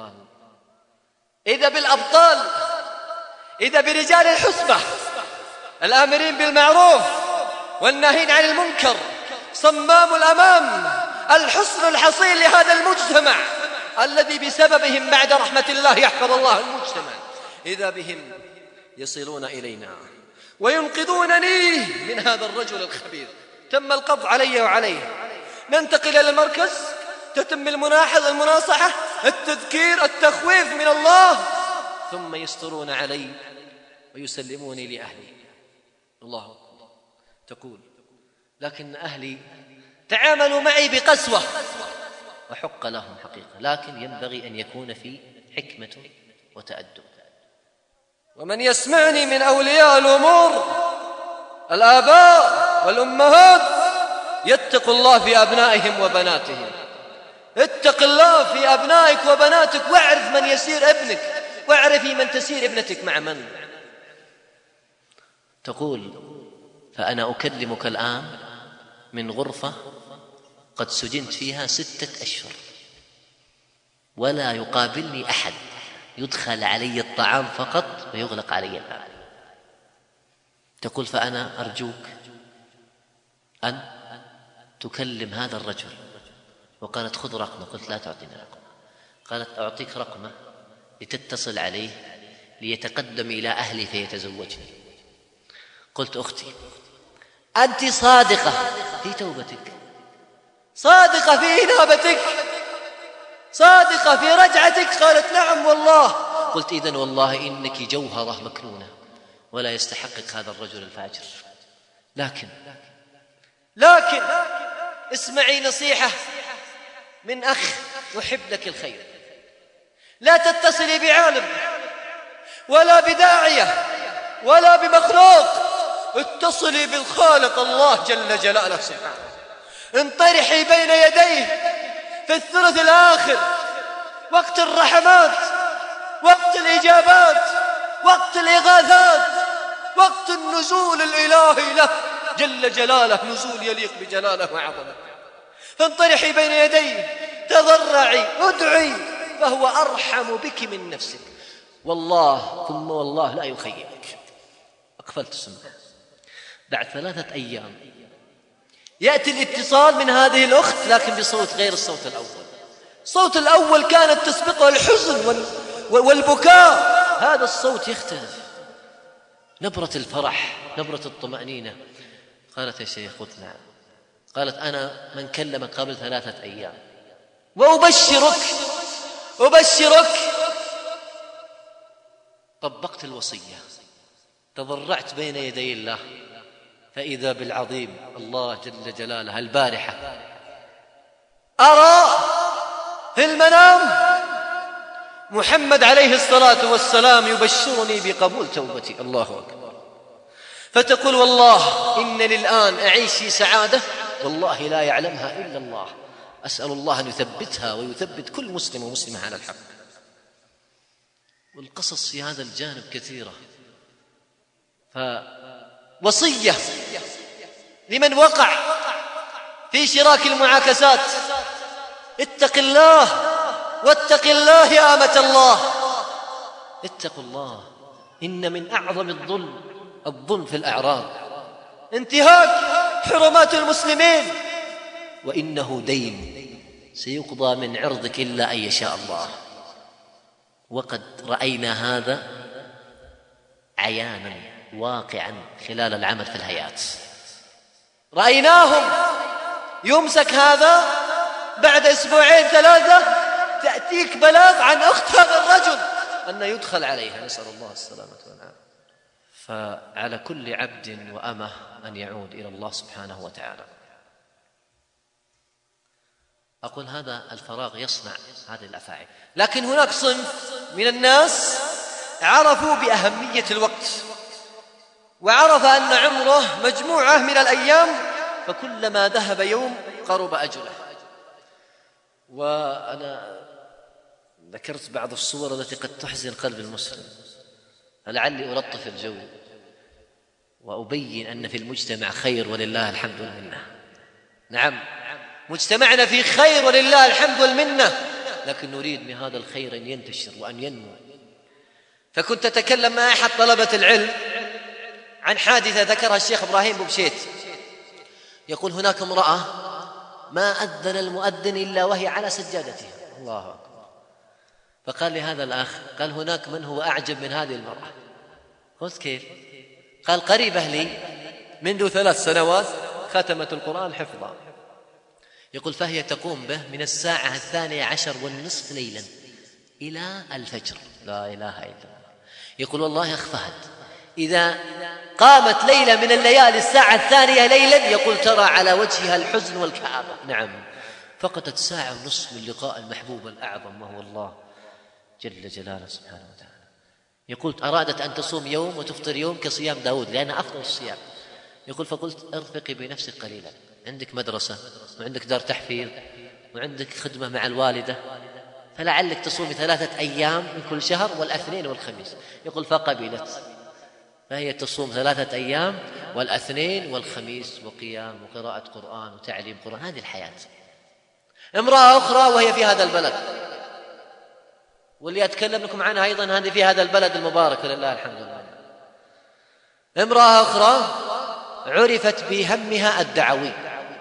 بالأبطال، إذا برجال الحسبة الآمرين بالمعروف والناهين عن المنكر، صمام الأمام، الحصن الحصين لهذا المجتمع الذي بسببهم بعد رحمة الله يحفظ الله المجتمع. إذا بهم يصلون إلينا وينقذونني من هذا الرجل الخبيث. تم القبض علي وعليه، ننتقل إلى المركز، تتم المناصحة، التذكير، التخويف من الله، ثم يسترون علي ويسلموني لأهلي. الله أكبر. تقول: لكن أهلي تعاملوا معي بقسوة، وحق لهم حقيقة، لكن ينبغي أن يكون في حكمة وتأدب. ومن يسمعني من أولياء الأمور الآباء والأمهات يتقوا الله في أبنائهم وبناتهم. اتق الله في أبنائك وبناتك، واعرف من يسير ابنك، واعرفي من تسير ابنتك مع من. تقول: فأنا أكلمك الآن من غرفة قد سجنت فيها 6 أشهر، ولا يقابلني أحد، يدخل علي الطعام فقط ويغلق علي الباب. تقول: فأنا أرجوك أن تكلم هذا الرجل. وقالت: خذ رقمه. قلت: لا تعطيني رقمه. قالت: أعطيك رقمه لتتصل عليه ليتقدم إلى أهلي فيتزوجني. قلت: أختي، أنت صادقة في توبتك، صادقة في إنابتك، صادقة في رجعتك؟ قالت: نعم والله. قلت: إذن والله إنك جوهرة مكنونة ولا يستحقك هذا الرجل الفاجر. لكن اسمعي نصيحة من أخ يحب لك الخير: لا تتصلي بعالم ولا بداعية ولا بمخلوق، اتصلي بالخالق الله جل جلاله سبحانه. انطرحي بين يديه في الثلث الآخر، وقت الرحمات، وقت الإجابات، وقت الإغاثات، وقت النزول الإلهي له جل جلاله، نزول يليق بجلاله وعظمته. فانطرحي بين يديه، تضرعي، ادعي، فهو أرحم بك من نفسك، والله ثم والله لا يخيبك. أقفلت السمع. بعد 3 أيام يأتي الاتصال من هذه الأخت، لكن بصوت غير الصوت الأول. الصوت الأول كانت تسبقه الحزن والبكاء، هذا الصوت يختلف، نبرة الفرح، نبرة الطمأنينة. قالت: يا شيخ. قلت: نعم. قالت: أنا من كلمك قبل 3 أيام وأبشرك طبقت الوصية، تضرعت بين يدي الله، فإذا بالعظيم الله جل جلاله البارحة أرى في المنام محمد عليه الصلاة والسلام يبشرني بقبول توبتي. الله أكبر. فتقول: والله إنني الآن أعيش في سعادة والله لا يعلمها إلا الله، أسأل الله أن يثبتها ويثبت كل مسلم ومسلمة على الحق. والقصص في هذا الجانب كثيرة. فوصية لمن وقع في شراك المعاكسات: اتق الله، واتق الله يا أمة الله، اتقوا الله. إن من أعظم الظلم في الأعراض انتهاك حرمات المسلمين، وإنه دين سيقضى من عرضك إلا أن يشاء الله. وقد رأينا هذا عيانا واقعا خلال العمل في الهيئات، رأيناهم يمسك هذا بعد 2 3 تأتيك بلاغ عن أخت هذا الرجل أن يدخل عليها، نسأل الله السلامة والعافية. فعلى كل عبد وأمة أن يعود إلى الله سبحانه وتعالى. أقول هذا الفراغ يصنع هذه الأفاعي، لكن هناك صنف من الناس عرفوا بأهمية الوقت، وعرف أن عمره مجموعة من الأيام، فكلما ذهب يوم قرب أجله. وأنا ذكرت بعض الصور التي قد تحزن قلب المسلم، فلعلي ألطف الجو وأبين أن في المجتمع خير ولله الحمد والمنة. نعم، مجتمعنا في خير ولله الحمد والمنة، لكن نريد من هذا الخير أن ينتشر وأن ينمو. فكنت أتكلم مع أحد طلبة العلم عن حادثة ذكرها الشيخ إبراهيم بوبشيت، يقول: هناك امرأة ما أذن المؤذن إلا وهي على سجادتها. الله أكبر. فقال لي هذا الأخ، قال: هناك من هو أعجب من هذه المرأة. قلت: كيف؟ قال قريبة لي منذ 3 سنوات ختمت القرآن حفظا. يقول فهي تقوم به من 12:30 ليلا إلى الفجر. لا إله إلا الله. يقول والله يا أخ فهد إذا قامت ليلة من الليالي 2:00 ليلا يقول ترى على وجهها الحزن والكآبة. نعم، فقدت 1.5 ساعة من لقاء المحبوب الأعظم وهو الله جل جلاله سبحانه وتعالى. يقول أرادت أن تصوم يوم وتفطر يوم كصيام داود لأنه أفضل الصيام. يقول فقلت ارفقي بنفسك قليلا، عندك مدرسة وعندك دار تحفيظ وعندك خدمة مع الوالدة، فلعلك تصومي 3 أيام من كل شهر والاثنين والخميس. يقول فقبلت، فهي تصوم 3 أيام والاثنين والخميس وقيام وقراءة قرآن وتعليم قرآن. هذه الحياة. امرأة أخرى وهي في هذا البلد، واللي أتكلم لكم عنها أيضا هذه في هذا البلد المبارك لله الحمد لله. امرأة أخرى عرفت بهمها الدعوي.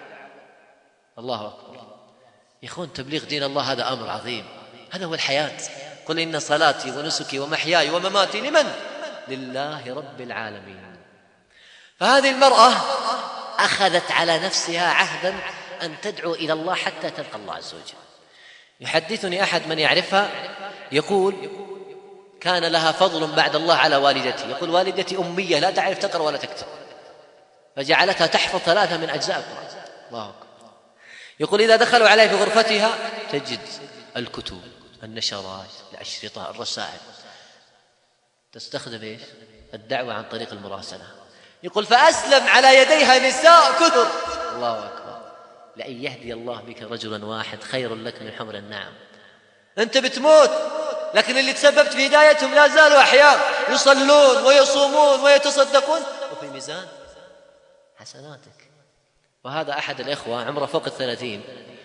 الله أكبر يا إخوان، تبليغ دين الله هذا أمر عظيم، هذا هو الحياة. قل إن صلاتي ونسكي ومحياي ومماتي لمن؟ لله رب العالمين. فهذه المرأة أخذت على نفسها عهدا أن تدعو إلى الله حتى تلقى الله عز وجل. يحدثني أحد من يعرفها يقول كان لها فضل بعد الله على والدتي. يقول والدتي أمية لا تعرف تقرأ ولا تكتب، فجعلتها تحفظ 3 من أجزاء القرآن. الله أكبر. يقول إذا دخلوا عليه في غرفتها تجد الكتب، النشرات، الأشرطة، الرسائل. تستخدم إيش؟ الدعوة عن طريق المراسلة. يقول فأسلم على يديها نساء كثر. الله أكبر. لأن يهدي الله بك رجلا واحد خير لك من حمر النعم. أنت بتموت، لكن اللي تسببت في هدايتهم لا زالوا أحياء يصلون ويصومون ويتصدقون وفي ميزان حسناتك. وهذا أحد الإخوة عمره فوق 30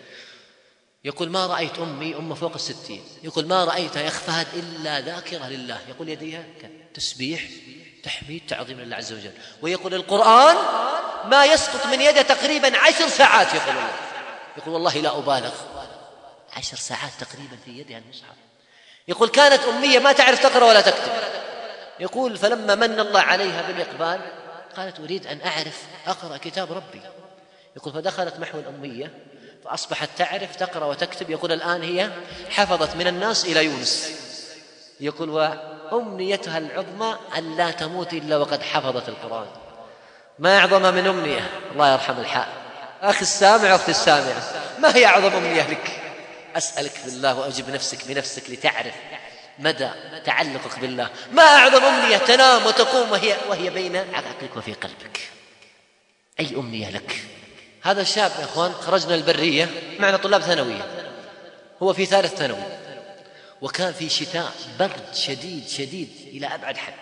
يقول ما رأيت أمي فوق 60. يقول ما رأيتها يا أخ فهد إلا ذاكرة لله. يقول يديها تسبيح تحميد تعظيم لله عز وجل. ويقول القرآن ما يسقط من يده تقريبا 10 ساعات. يقول والله لا أبالغ 10 ساعات تقريبا في يدها المصحف. يقول كانت أمية ما تعرف تقرأ ولا تكتب. يقول فلما من الله عليها بالإقبال قالت أريد أن أعرف أقرأ كتاب ربي. يقول فدخلت محو الأمية فأصبحت تعرف تقرأ وتكتب. يقول الآن هي حفظت من الناس إلى يونس. يقول وأمنيتها العظمى أن لا تموت إلا وقد حفظت القرآن. ما أعظم من أمنية. الله يرحم الحال. أخي السامع وأختي السامعة، ما هي أعظم أمنية لك؟ أسألك بالله وأجب نفسك بنفسك لتعرف مدى تعلقك بالله. ما أعظم أمنية تنام وتقوم وهي بين عقلك وفي قلبك؟ أي أمنية لك؟ هذا الشاب يا أخوان خرجنا البرية معنا طلاب ثانوية، هو في 3 ثانوي، وكان في شتاء برد شديد إلى أبعد حد.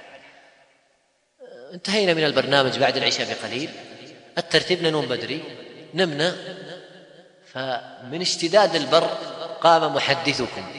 انتهينا من البرنامج بعد العشاء بقليل، الترتيب ننوم بدري، نمنا، فمن اشتداد البر قام محدثكم.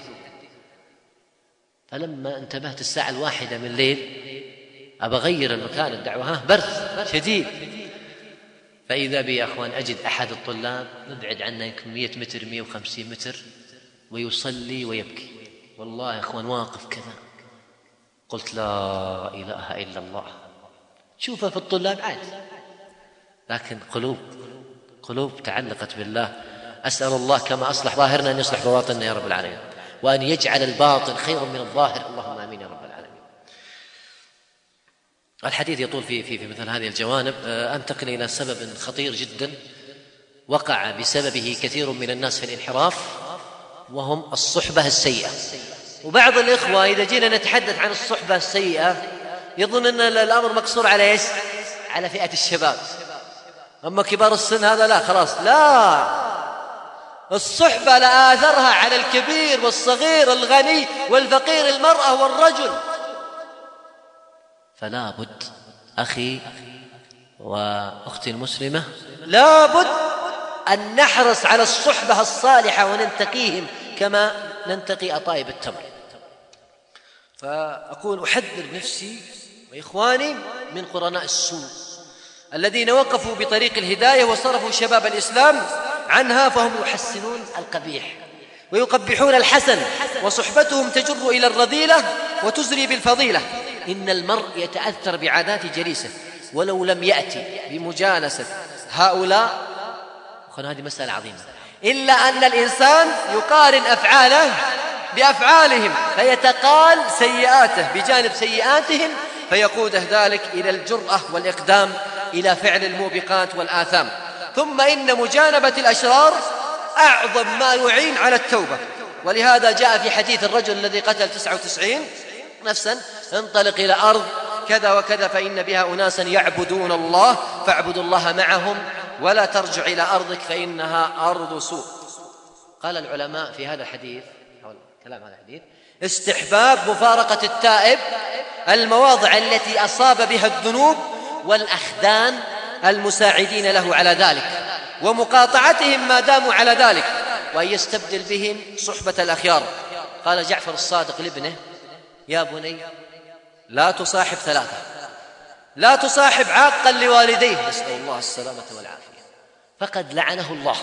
فلما انتبهت 1:01 من الليل أبى أغير المكان الدعوة، برد شديد. فإذا بي يا أخوان أجد أحد الطلاب نبعد عنه يمكن 100 متر 150 متر ويصلي ويبكي. والله يا أخوان واقف كذا. قلت لا إله إلا الله. شوفها في الطلاب عادي، لكن قلوب تعلقت بالله. أسأل الله كما أصلح ظاهرنا أن يصلح بواطننا يا رب العالمين، وأن يجعل الباطن خيرا من الظاهر. اللهم آمين يا رب العالمين. الحديث يطول في مثل هذه الجوانب. أنتقل إلى سبب خطير جدا وقع بسببه كثير من الناس في الانحراف، وهم الصحبة السيئة. وبعض الإخوة إذا جينا نتحدث عن الصحبة السيئة يظن أن الأمر مقصور على إيش؟ على فئة الشباب، أما كبار السن هذا لا، خلاص لا. الصحبة لا آثرها على الكبير والصغير، الغني والفقير، المرأة والرجل. فلا بد أخي وأختي المسلمة، لا بد أن نحرص على الصحبة الصالحة وننتقيهم كما ننتقي أطايب التمر. فأقول أحذر نفسي وإخواني من قرناء السوء الذين وقفوا بطريق الهداية وصرفوا شباب الإسلام عنها، فهم يحسنون القبيح ويقبحون الحسن، وصحبتهم تجر إلى الرذيلة وتزري بالفضيلة. إن المرء يتأثر بعادات جليسه ولو لم يأتي بمجالسة هؤلاء، هذه مسألة عظيمة، إلا أن الإنسان يقارن أفعاله بأفعالهم فيتقال سيئاته بجانب سيئاتهم، فيقوده ذلك إلى الجرأة والإقدام إلى فعل الموبقات والآثام. ثم إن مجانبة الأشرار أعظم ما يعين على التوبة، ولهذا جاء في حديث الرجل الذي قتل 99 نفسا: انطلق إلى أرض كذا وكذا فإن بها أناسا يعبدون الله فاعبدوا الله معهم ولا ترجع إلى أرضك فإنها أرض سوء. قال العلماء في هذا الحديث، كلام هذا الحديث، استحباب مفارقة التائب المواضع التي أصاب بها الذنوب والأخدان المساعدين له على ذلك، ومقاطعتهم ما داموا على ذلك، وأن يستبدل بهم صحبة الأخيار. قال جعفر الصادق لابنه: يا بني لا تصاحب ثلاثة، لا تصاحب عاقا لوالديه، نسأل الله السلامة والعافية، فقد لعنه الله،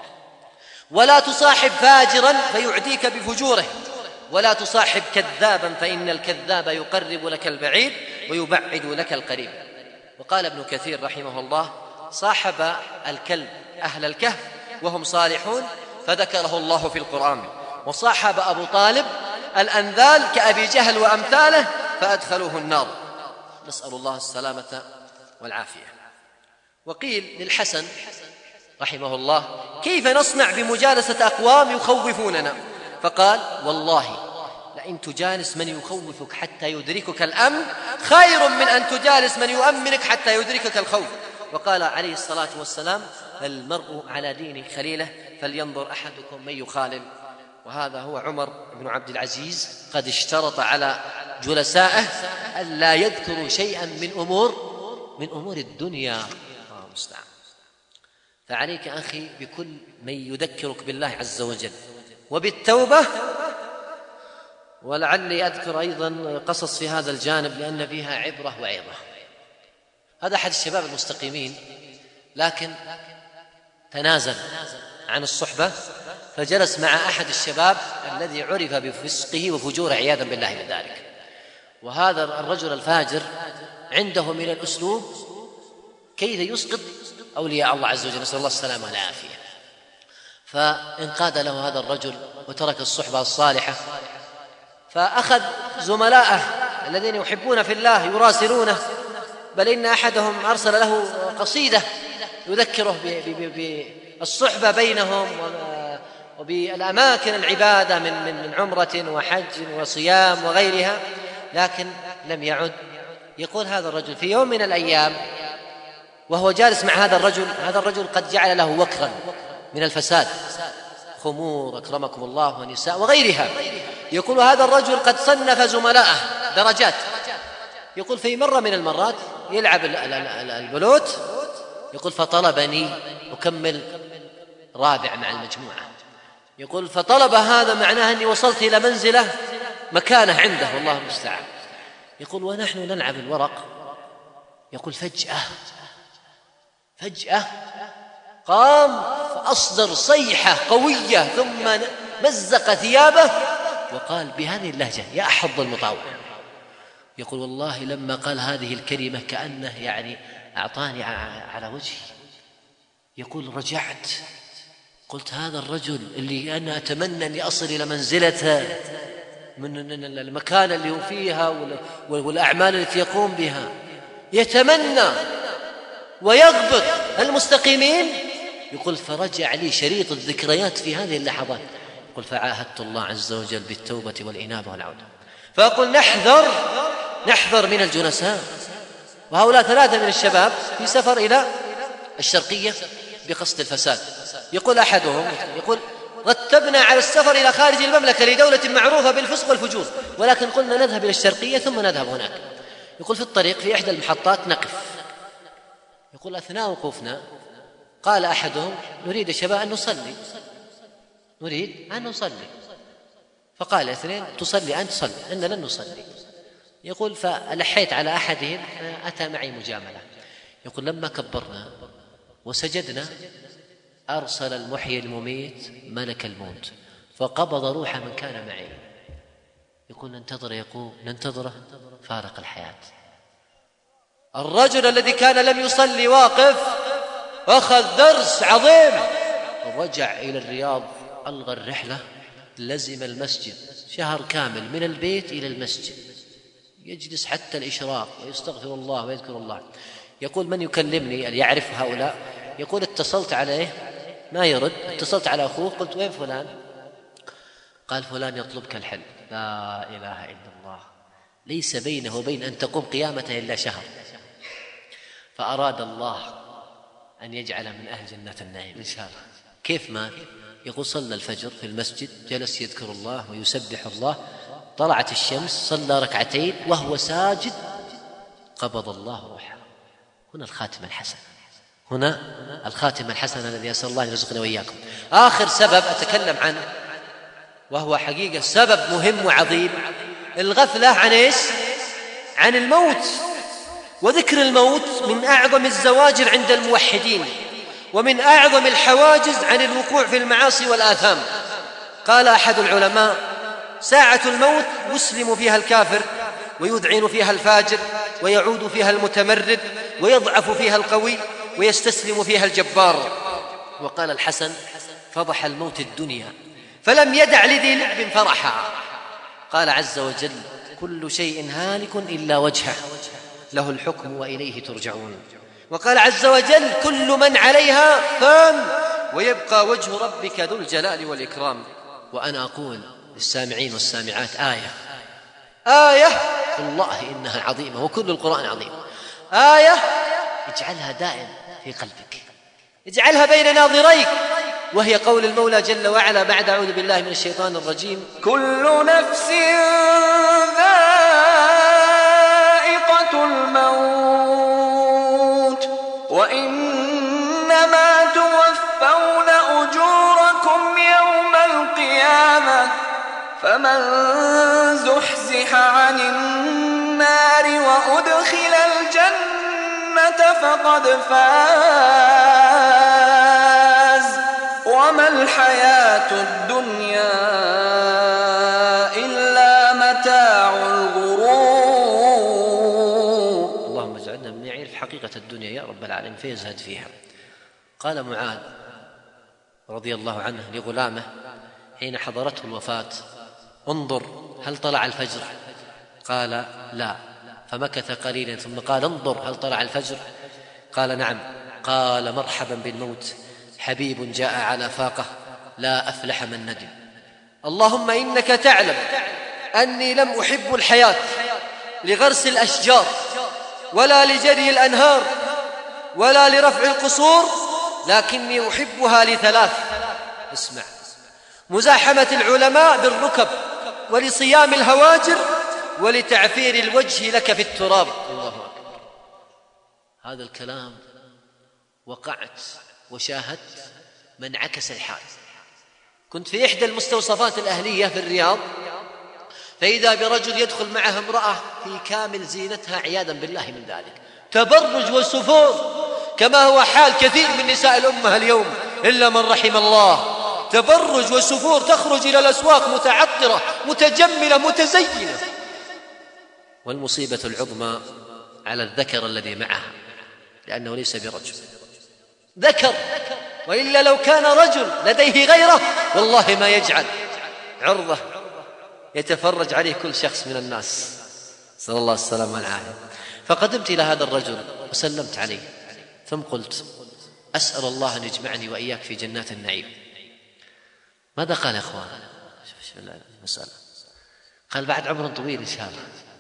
ولا تصاحب فاجرا فيعديك بفجوره، ولا تصاحب كذابا فإن الكذاب يقرب لك البعيد ويبعد لك القريب. وقال ابن كثير رحمه الله: صاحب الكلب أهل الكهف وهم صالحون فذكره الله في القرآن، وصاحب أبو طالب الأنذال كأبي جهل وأمثاله فأدخلوه النار، نسأل الله السلامة والعافية. وقيل للحسن رحمه الله: كيف نصنع بمجالسة أقوام يخوفوننا؟ فقال: والله لئن تجالس من يخوفك حتى يدركك الأمن خير من أن تجالس من يؤمنك حتى يدركك الخوف. وقال عليه الصلاة والسلام: المرء على دين خليله فلينظر أحدكم من يخالل. وهذا هو عمر بن عبد العزيز قد اشترط على جلسائه ألا يذكروا شيئا من أمور الدنيا. المستعان. فعليك أخي بكل من يذكرك بالله عز وجل وبالتوبة. ولعلي أذكر أيضا قصص في هذا الجانب لأن فيها عبرة وعظة. هذا أحد الشباب المستقيمين، لكن تنازل عن الصحبة فجلس مع أحد الشباب الذي عرف بفسقه وفجوره عياذا بالله من ذلك. وهذا الرجل الفاجر عنده من الأسلوب كيف يسقط أولياء الله عز وجل، نسأل الله السلامة والعافية. فانقاد له هذا الرجل وترك الصحبة الصالحة، فأخذ زملائه الذين يحبون في الله يراسلونه، بل إن أحدهم أرسل له قصيدة يذكره بالصحبة بينهم وبالأماكن العبادة من عمرة وحج وصيام وغيرها، لكن لم يعد. يقول هذا الرجل في يوم من الأيام وهو جالس مع هذا الرجل قد جعل له وكرا من الفساد، خمور أكرمكم الله ونساء وغيرها. يقول هذا الرجل قد صنف زملائه درجات. يقول في مرة من المرات يلعب البلوت، يقول فطلبني أكمل رابع مع المجموعة. يقول فطلب هذا معناه أني وصلت إلى منزله مكانه عنده والله المستعان. يقول ونحن نلعب الورق، يقول فجأة قام فأصدر صيحة قوية ثم مزق ثيابه وقال بهذه اللهجة: يا أحظ المطاوع. يقول والله لما قال هذه الكلمة كأنه يعني أعطاني على وجهي. يقول رجعت قلت هذا الرجل اللي أنا أتمنى أني أصل إلى منزلته من المكان اللي هو فيها والأعمال التي يقوم بها، يتمنى ويغبط المستقيمين. يقول فرجع لي شريط الذكريات في هذه اللحظات. يقول فعاهدت الله عز وجل بالتوبة والإنابة والعودة. فأقول نحذر من الجلساء. وهؤلاء 3 من الشباب في سفر إلى الشرقية بقصد الفساد. يقول أحدهم رتبنا على السفر إلى خارج المملكة لدولة معروفة بالفسق والفجور، ولكن قلنا نذهب إلى الشرقية ثم نذهب هناك. يقول في الطريق في إحدى المحطات نقف. يقول أثناء وقوفنا قال أحدهم نريد الشباب أن نصلي. فقال الاثنين تصلي أنت؟ صلي، إننا لن نصلي. يقول فألحيت على أحدهم أتى معي مجاملة. يقول لما كبرنا وسجدنا أرسل المحيي المميت ملك الموت فقبض روح من كان معي. يقول ننتظره، يقول ننتظره، فارق الحياة. الرجل الذي كان لم يصلي واقف أخذ درس عظيم، رجع إلى الرياض، ألغى الرحلة، لزم المسجد شهر كامل، من البيت إلى المسجد، يجلس حتى الإشراق ويستغفر الله ويذكر الله. يقول من يكلمني يعرف هؤلاء، يقول اتصلت عليه ما يرد، اتصلت على أخوه قلت وين فلان؟ قال فلان يطلبك الحل. لا إله إلا الله، ليس بينه وبين أن تقوم قيامته إلا شهر، فأراد الله أن يجعل من أهل جنة النعيم إن شاء الله. كيف مات؟ يقول صلى الفجر في المسجد، جلس يذكر الله ويسبح الله، طلعت الشمس، صلى ركعتين وهو ساجد، قبض الله روحه. هنا الخاتمة الحسنة، هنا الخاتمة الحسنة الذي أسأل الله أن يرزقنا وإياكم. آخر سبب أتكلم عنه وهو حقيقة سبب مهم وعظيم، الغفلة عن إيش؟ عن الموت. وذكر الموت من أعظم الزواجر عند الموحدين، ومن أعظم الحواجز عن الوقوع في المعاصي والآثام. قال أحد العلماء: ساعة الموت يسلم فيها الكافر، ويذعن فيها الفاجر، ويعود فيها المتمرد، ويضعف فيها القوي، ويستسلم فيها الجبار. وقال الحسن: فضح الموت الدنيا فلم يدع لذي لعب فرحا. قال عز وجل: كل شيء هالك إلا وجهه له الحكم وإليه ترجعون. وقال عز وجل: كل من عليها فان ويبقى وجه ربك ذو الجلال والإكرام. وأنا أقول للسامعين والسامعات آية والله إنها عظيمة، وكل القرآن عظيم. آية اجعلها دائم في قلبك، اجعلها بين ناظريك، وهي قول المولى جل وعلا بعد أعوذ بالله من الشيطان الرجيم: كل نفس ذائقة الموت وإنما توفون أجوركم يوم القيامة فمن زحزح عن النار وأدخل الجنة فقد فاز وما الحياة الدنيا إلا متاع الغرور. اللهم اجعلنا من يعرف حقيقة الدنيا يا رب العالمين فيزهد فيها. قال معاذ رضي الله عنه لغلامه حين حضرته الوفاة: انظر هل طلع الفجر؟ قال لا، فمكث قليلا ثم قال: انظر هل طلع الفجر؟ قال نعم. قال: مرحبا بالموت، حبيب جاء على فاقة، لا أفلح من ندم. اللهم إنك تعلم أني لم أحب الحياة لغرس الأشجار ولا لجري الأنهار ولا لرفع القصور، لكني أحبها لثلاث. اسمع: مزاحمة العلماء بالركب، ولصيام الهواجر، ولتعفير الوجه لك في التراب. الله أكبر. هذا الكلام وقعت وشاهدت من عكس الحال. كنت في إحدى المستوصفات الأهلية في الرياض، فإذا برجل يدخل معه امرأة في كامل زينتها عياذا بالله من ذلك، تبرج وسفور كما هو حال كثير من نساء الأمة اليوم إلا من رحم الله. تبرج وسفور، تخرج إلى الأسواق متعطرة متجملة متزينة. والمصيبة العظمى على الذكر الذي معها، لأنه ليس برجل، ذكر، وإلا لو كان رجل لديه غيره والله ما يجعل عرضة يتفرج عليه كل شخص من الناس، صلى الله السلام والعافية. فقدمت إلى هذا الرجل وسلمت عليه، ثم قلت: أسأل الله أن يجمعني وإياك في جنات النعيم. ماذا قال يا أخوان؟ شوف المسألة. قال: بعد عمر طويل إن شاء الله.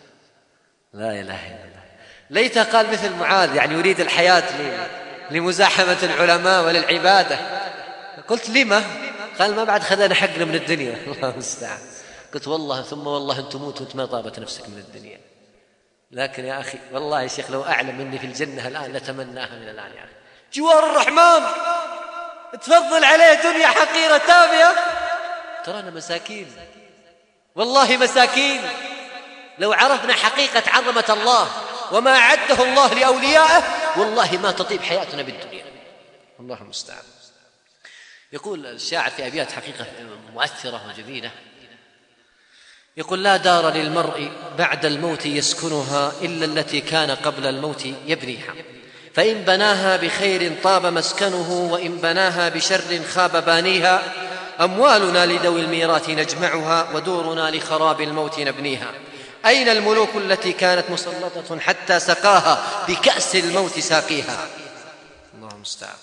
لا إله إلا الله. ليته قال مثل معاذ، يعني يريد الحياة لمزاحمة العلماء وللعبادة. قلت: لما؟ قال: ما بعد خذنا حقنا من الدنيا. الله المستعان. قلت: والله ثم والله أن تموت وأنت ما طابت نفسك من الدنيا. لكن يا أخي والله يا شيخ لو أعلم أني في الجنة الآن لتمناها من الآن يا أخي. جوار الرحمن تفضل عليه دنيا حقيرة تافهة. ترانا مساكين والله مساكين. لو عرفنا حقيقة عظمة الله وما أعده الله لأوليائه والله ما تطيب حياتنا بالدنيا. الله المستعان. يقول الشاعر في أبيات حقيقة مؤثرة وجميلة: يقول: لا دار للمرء بعد الموت يسكنها إلا التي كان قبل الموت يبنيها، فإن بناها بخير طاب مسكنه، وإن بناها بشر خاب بانيها. أموالنا لذوي الميراث نجمعها، ودورنا لخراب الموت نبنيها. أين الملوك التي كانت مسلطة حتى سقاها بكأس الموت ساقيها؟ الله المستعان.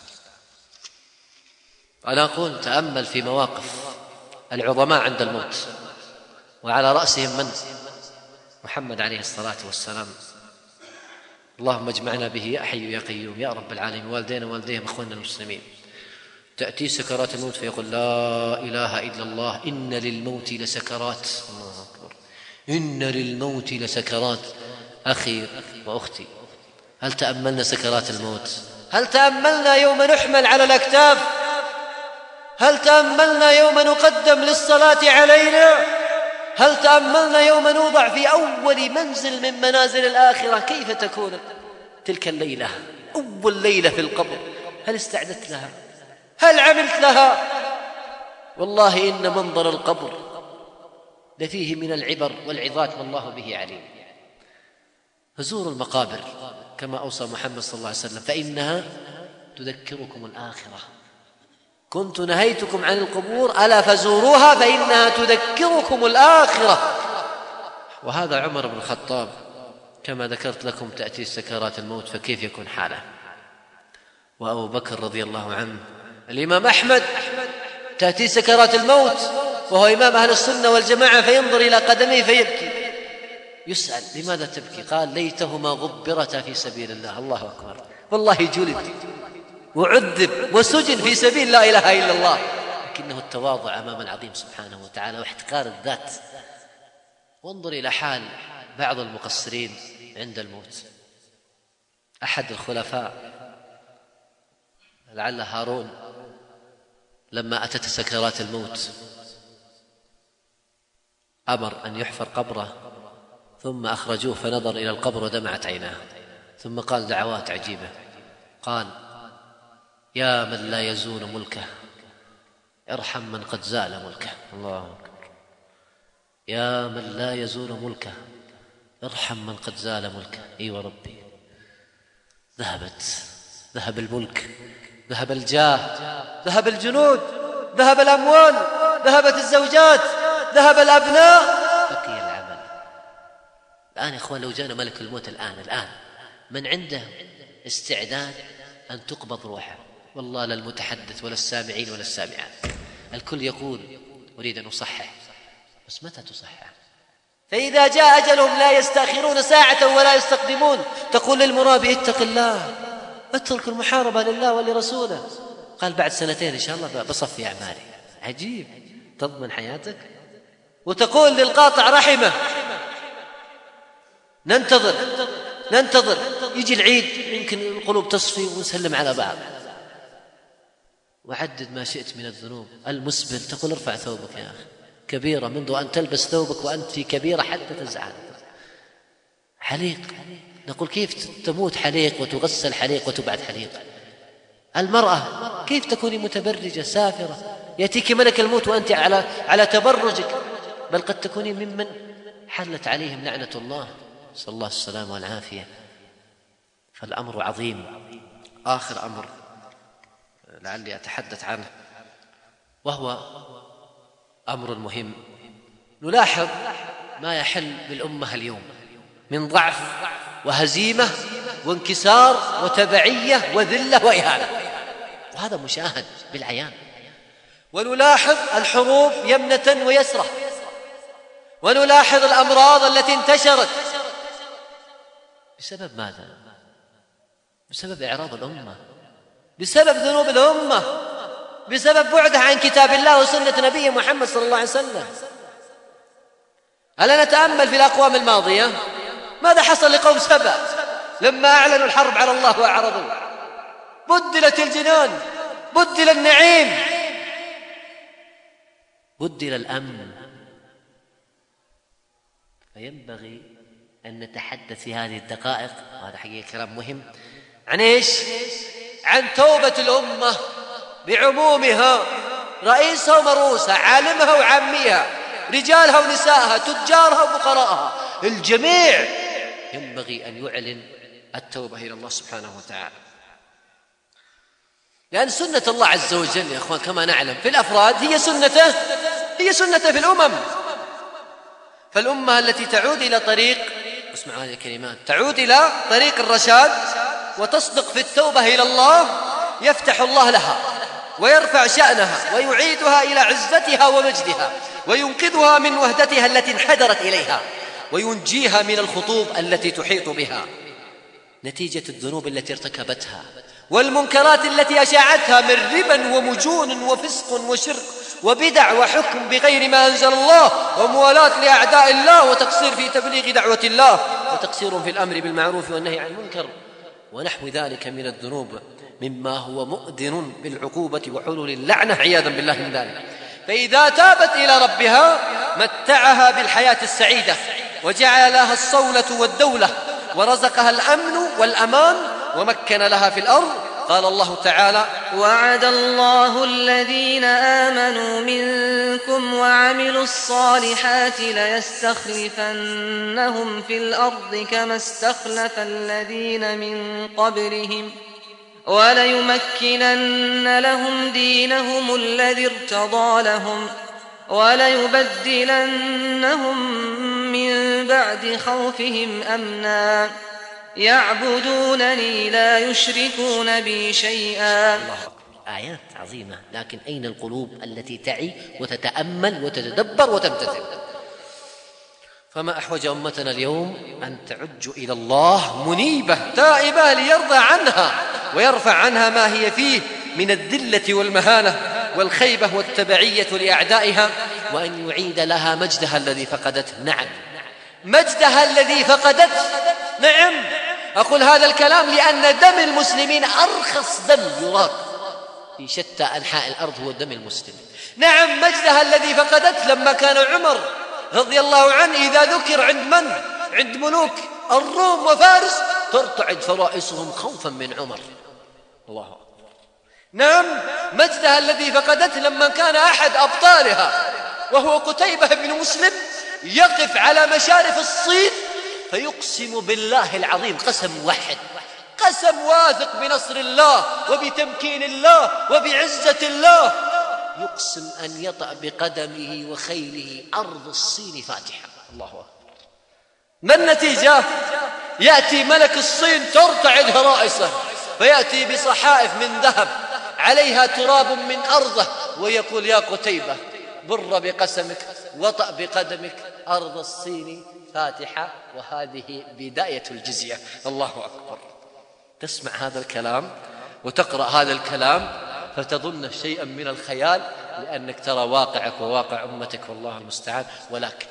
أنا أقول: تأمل في مواقف العظماء عند الموت، وعلى رأسهم من؟ محمد عليه الصلاة والسلام. اللهم اجمعنا به يا حي يا قيوم يا رب العالمين، والدينا والديهم اخواننا المسلمين. تأتي سكرات الموت فيقول: لا إله إلا الله، إن للموت لسكرات. الله أكبر. إن للموت لسكرات. أخي وأختي، هل تأملنا سكرات الموت؟ هل تأملنا يوم نحمل على الأكتاف؟ هل تأملنا يوم نقدم للصلاة علينا؟ هل تأملنا يوم نوضع في أول منزل من منازل الآخرة؟ كيف تكون تلك الليلة، أول ليلة في القبر؟ هل استعدت لها؟ هل عملت لها؟ والله إن منظر القبر لفيه من العبر والعظات ما الله به عليم. فزوروا المقابر كما أوصى محمد صلى الله عليه وسلم، فإنها تذكركم الآخرة. كنت نهيتكم عن القبور ألا فزوروها فإنها تذكركم الآخرة. وهذا عمر بن الخطاب كما ذكرت لكم تأتي سكرات الموت، فكيف يكون حاله؟ وأبو بكر رضي الله عنه. الإمام أحمد تأتي سكرات الموت وهو إمام أهل السنة والجماعة، فينظر إلى قدميه فيبكي. يسأل: لماذا تبكي؟ قال: ليتهما غبرتا في سبيل الله. الله أكبر. والله جلد وعذب وسجن في سبيل لا إله إلا الله، لكنه التواضع أمام العظيم سبحانه وتعالى واحتقار الذات. وانظر إلى حال بعض المقصرين عند الموت. أحد الخلفاء لعل هارون لما أتت سكرات الموت أمر أن يحفر قبره، ثم أخرجوه فنظر إلى القبر ودمعت عيناه، ثم قال دعوات عجيبة. قال: يا من لا يزول ملكه ارحم من قد زال ملكه. الله أكبر. يا من لا يزول ملكه ارحم من قد زال ملكه. أيوة ربي، ذهب الملك، ذهب الجاه، ذهب الجنود، ذهب الأموال، ذهبت الزوجات، ذهب الأبناء، بقي العمل. الآن يا إخوان لو جانا ملك الموت الآن من عنده استعداد أن تقبض روحه؟ والله لا المتحدث ولا السامعين ولا السامعات، الكل يقول أريد أن أصحح، بس متى تصحح؟ فإذا جاء أجلهم لا يستأخرون ساعة ولا يستقدمون. تقول للمرابي: اتق الله، اترك المحاربة لله ولرسوله. قال: بعد 2 إن شاء الله بصفي أعمالي. عجيب، تضمن حياتك. وتقول للقاطع رحمه: ننتظر يجي العيد يمكن القلوب تصفي ونسلم على بعض. وعدد ما شئت من الذنوب. المسبل تقول: ارفع ثوبك يا أخي، كبيرة منذ أن تلبس ثوبك وأنت في كبيرة حتى تزعل. حليق، نقول كيف تموت حليق وتغسل حليق وتبعد حليق؟ المرأة كيف تكوني متبرجة سافرة، يأتيك ملك الموت وأنت على تبرجك، بل قد تكوني ممن حلت عليهم لعنة الله، صلى الله السلامة والعافية. فالأمر عظيم. آخر أمر لعلي أتحدث عنه وهو أمر مهم، نلاحظ ما يحل بالأمة اليوم من ضعف وهزيمة وانكسار وتبعية وذلة وإهانة، وهذا مشاهد بالعيان. ونلاحظ الحروب يمنة ويسرة، ونلاحظ الأمراض التي انتشرت. بسبب ماذا؟ بسبب إعراض الأمة، بسبب ذنوب الأمة، بسبب بعدها عن كتاب الله وسنة نبيه محمد صلى الله عليه وسلم. ألا نتأمل في الأقوام الماضية ماذا حصل لقوم سبأ لما أعلنوا الحرب على الله وأعرضوا؟ بدلت الجنان، بدل النعيم، بدل الأمن. فينبغي أن نتحدث في هذه الدقائق، وهذا حقيقة كلام مهم، عن إيش؟ عن توبة الأمة بعمومها، رئيسها ومروسها، عالمها وعاميها، رجالها ونسائها، تجارها وفقراءها، الجميع ينبغي أن يعلن التوبة إلى الله سبحانه وتعالى. لأن سنة الله عز وجل يا أخوان كما نعلم في الأفراد هي سنته في الأمم. فالأمة التي تعود إلى طريق، اسمعوا هذه الكلمات، تعود إلى طريق الرشاد وتصدق في التوبة إلى الله، يفتح الله لها ويرفع شأنها ويعيدها إلى عزتها ومجدها، وينقذها من وهدتها التي انحدرت إليها، وينجيها من الخطوب التي تحيط بها نتيجة الذنوب التي ارتكبتها والمنكرات التي أشاعتها من ربا ومجون وفسق وشرك وبدع وحكم بغير ما أنزل الله وموالاة لأعداء الله وتقصير في تبليغ دعوة الله وتقصير في الأمر بالمعروف والنهي عن المنكر ونحو ذلك من الذنوب مما هو مؤذن بالعقوبة وحلول اللعنة عياذا بالله من ذلك. فإذا تابت إلى ربها متعها بالحياة السعيدة وجعل لها الصولة والدولة ورزقها الأمن والأمان ومكن لها في الأرض. قال الله تعالى: وعد الله الذين آمنوا منكم وعملوا الصالحات ليستخلفنهم في الأرض كما استخلف الذين من قبلهم وليمكنن لهم دينهم الذي ارتضى لهم وليبدلنهم من بعد خوفهم أمنا يعبدونني لا يشركون بي شيئا. الله أكبر. آيات عظيمة، لكن أين القلوب التي تعي وتتأمل وتتدبر وتمتثل؟ فما أحوج أمتنا اليوم أن تعج إلى الله منيبة تائبة ليرضى عنها ويرفع عنها ما هي فيه من الذلة والمهانة والخيبة والتبعية لأعدائها، وأن يعيد لها مجدها الذي فقدته. نعم، مجدها الذي فقدته. نعم، أقول هذا الكلام لأن دم المسلمين أرخص دم يراق في شتى أنحاء الأرض هو دم المسلم. نعم، مجدها الذي فقدته لما كان عمر رضي الله عنه إذا ذكر عند ملوك الروم وفارس ترتعد فرائسهم خوفا من عمر. الله أكبر. نعم، مجدها الذي فقدته لما كان أحد أبطالها وهو قتيبة بن مسلم يقف على مشارف الصين فيقسم بالله العظيم قسم واحد، قسم واثق بنصر الله وبتمكين الله وبعزة الله، يقسم أن يطأ بقدمه وخيله أرض الصين فاتحة. الله أكبر. ما النتيجة؟ يأتي ملك الصين ترتعد فرائسه فيأتي بصحائف من ذهب عليها تراب من أرضه ويقول: يا قتيبة بر بقسمك وطأ بقدمك أرض الصين فاتحة، وهذه بداية الجزية. الله أكبر. تسمع هذا الكلام وتقرأ هذا الكلام فتظن شيئا من الخيال لأنك ترى واقعك وواقع أمتك والله المستعان. ولكن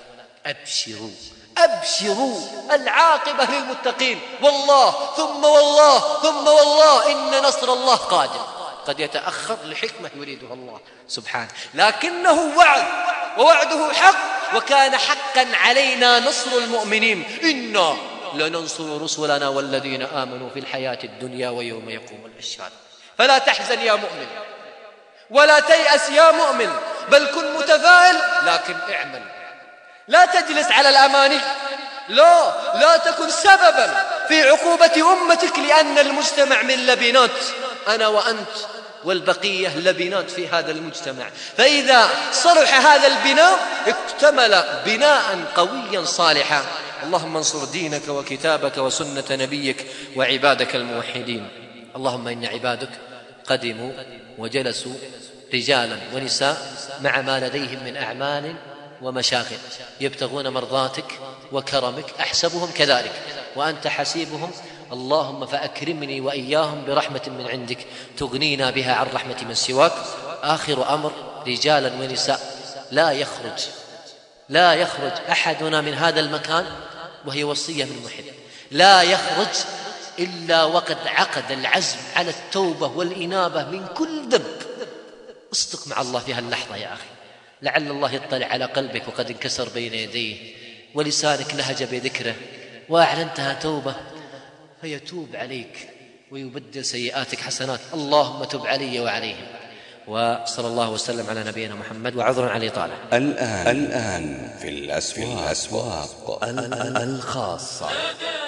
أبشروا العاقبة للمتقين، والله ثم والله ثم والله إن نصر الله قادم. قد يتأخر لحكمة يريدها الله سبحانه، لكنه وعد ووعده حق، وكان حقا علينا نصر المؤمنين. إنا لننصر رسلنا والذين آمنوا في الحياة الدنيا ويوم يقوم الأشهاد. فلا تحزن يا مؤمن ولا تيأس يا مؤمن، بل كن متفائل، لكن اعمل. لا تجلس على الأماني، لا تكن سببا في عقوبة أمتك، لأن المجتمع من لبنات، أنا وأنت والبقية لبنات في هذا المجتمع. فإذا صلح هذا البناء اكتمل بناء قويا صالحا. اللهم انصر دينك وكتابك وسنة نبيك وعبادك الموحدين. اللهم إن عبادك قدموا وجلسوا رجالا ونساء مع ما لديهم من أعمال ومشاغل يبتغون مرضاتك وكرمك، أحسبهم كذلك وأنت حسيبهم. اللهم فأكرمني وإياهم برحمة من عندك تغنينا بها عن رحمة من سواك. آخر أمر رجالا ونساء، لا يخرج أحدنا من هذا المكان، وهي وصية من محب، لا يخرج إلا وقد عقد العزم على التوبة والإنابة من كل ذنب. اصدق مع الله في هاللحظة يا أخي، لعل الله يطلع على قلبك وقد انكسر بين يديه ولسانك لهج بذكره وأعلنتها توبة، فيتوب عليك ويبدل سيئاتك حسنات. اللهم تب علي وعليهم وصلى الله وسلم على نبينا محمد. وعذرا على الإطالة. الآن في الأسواق الخاصة.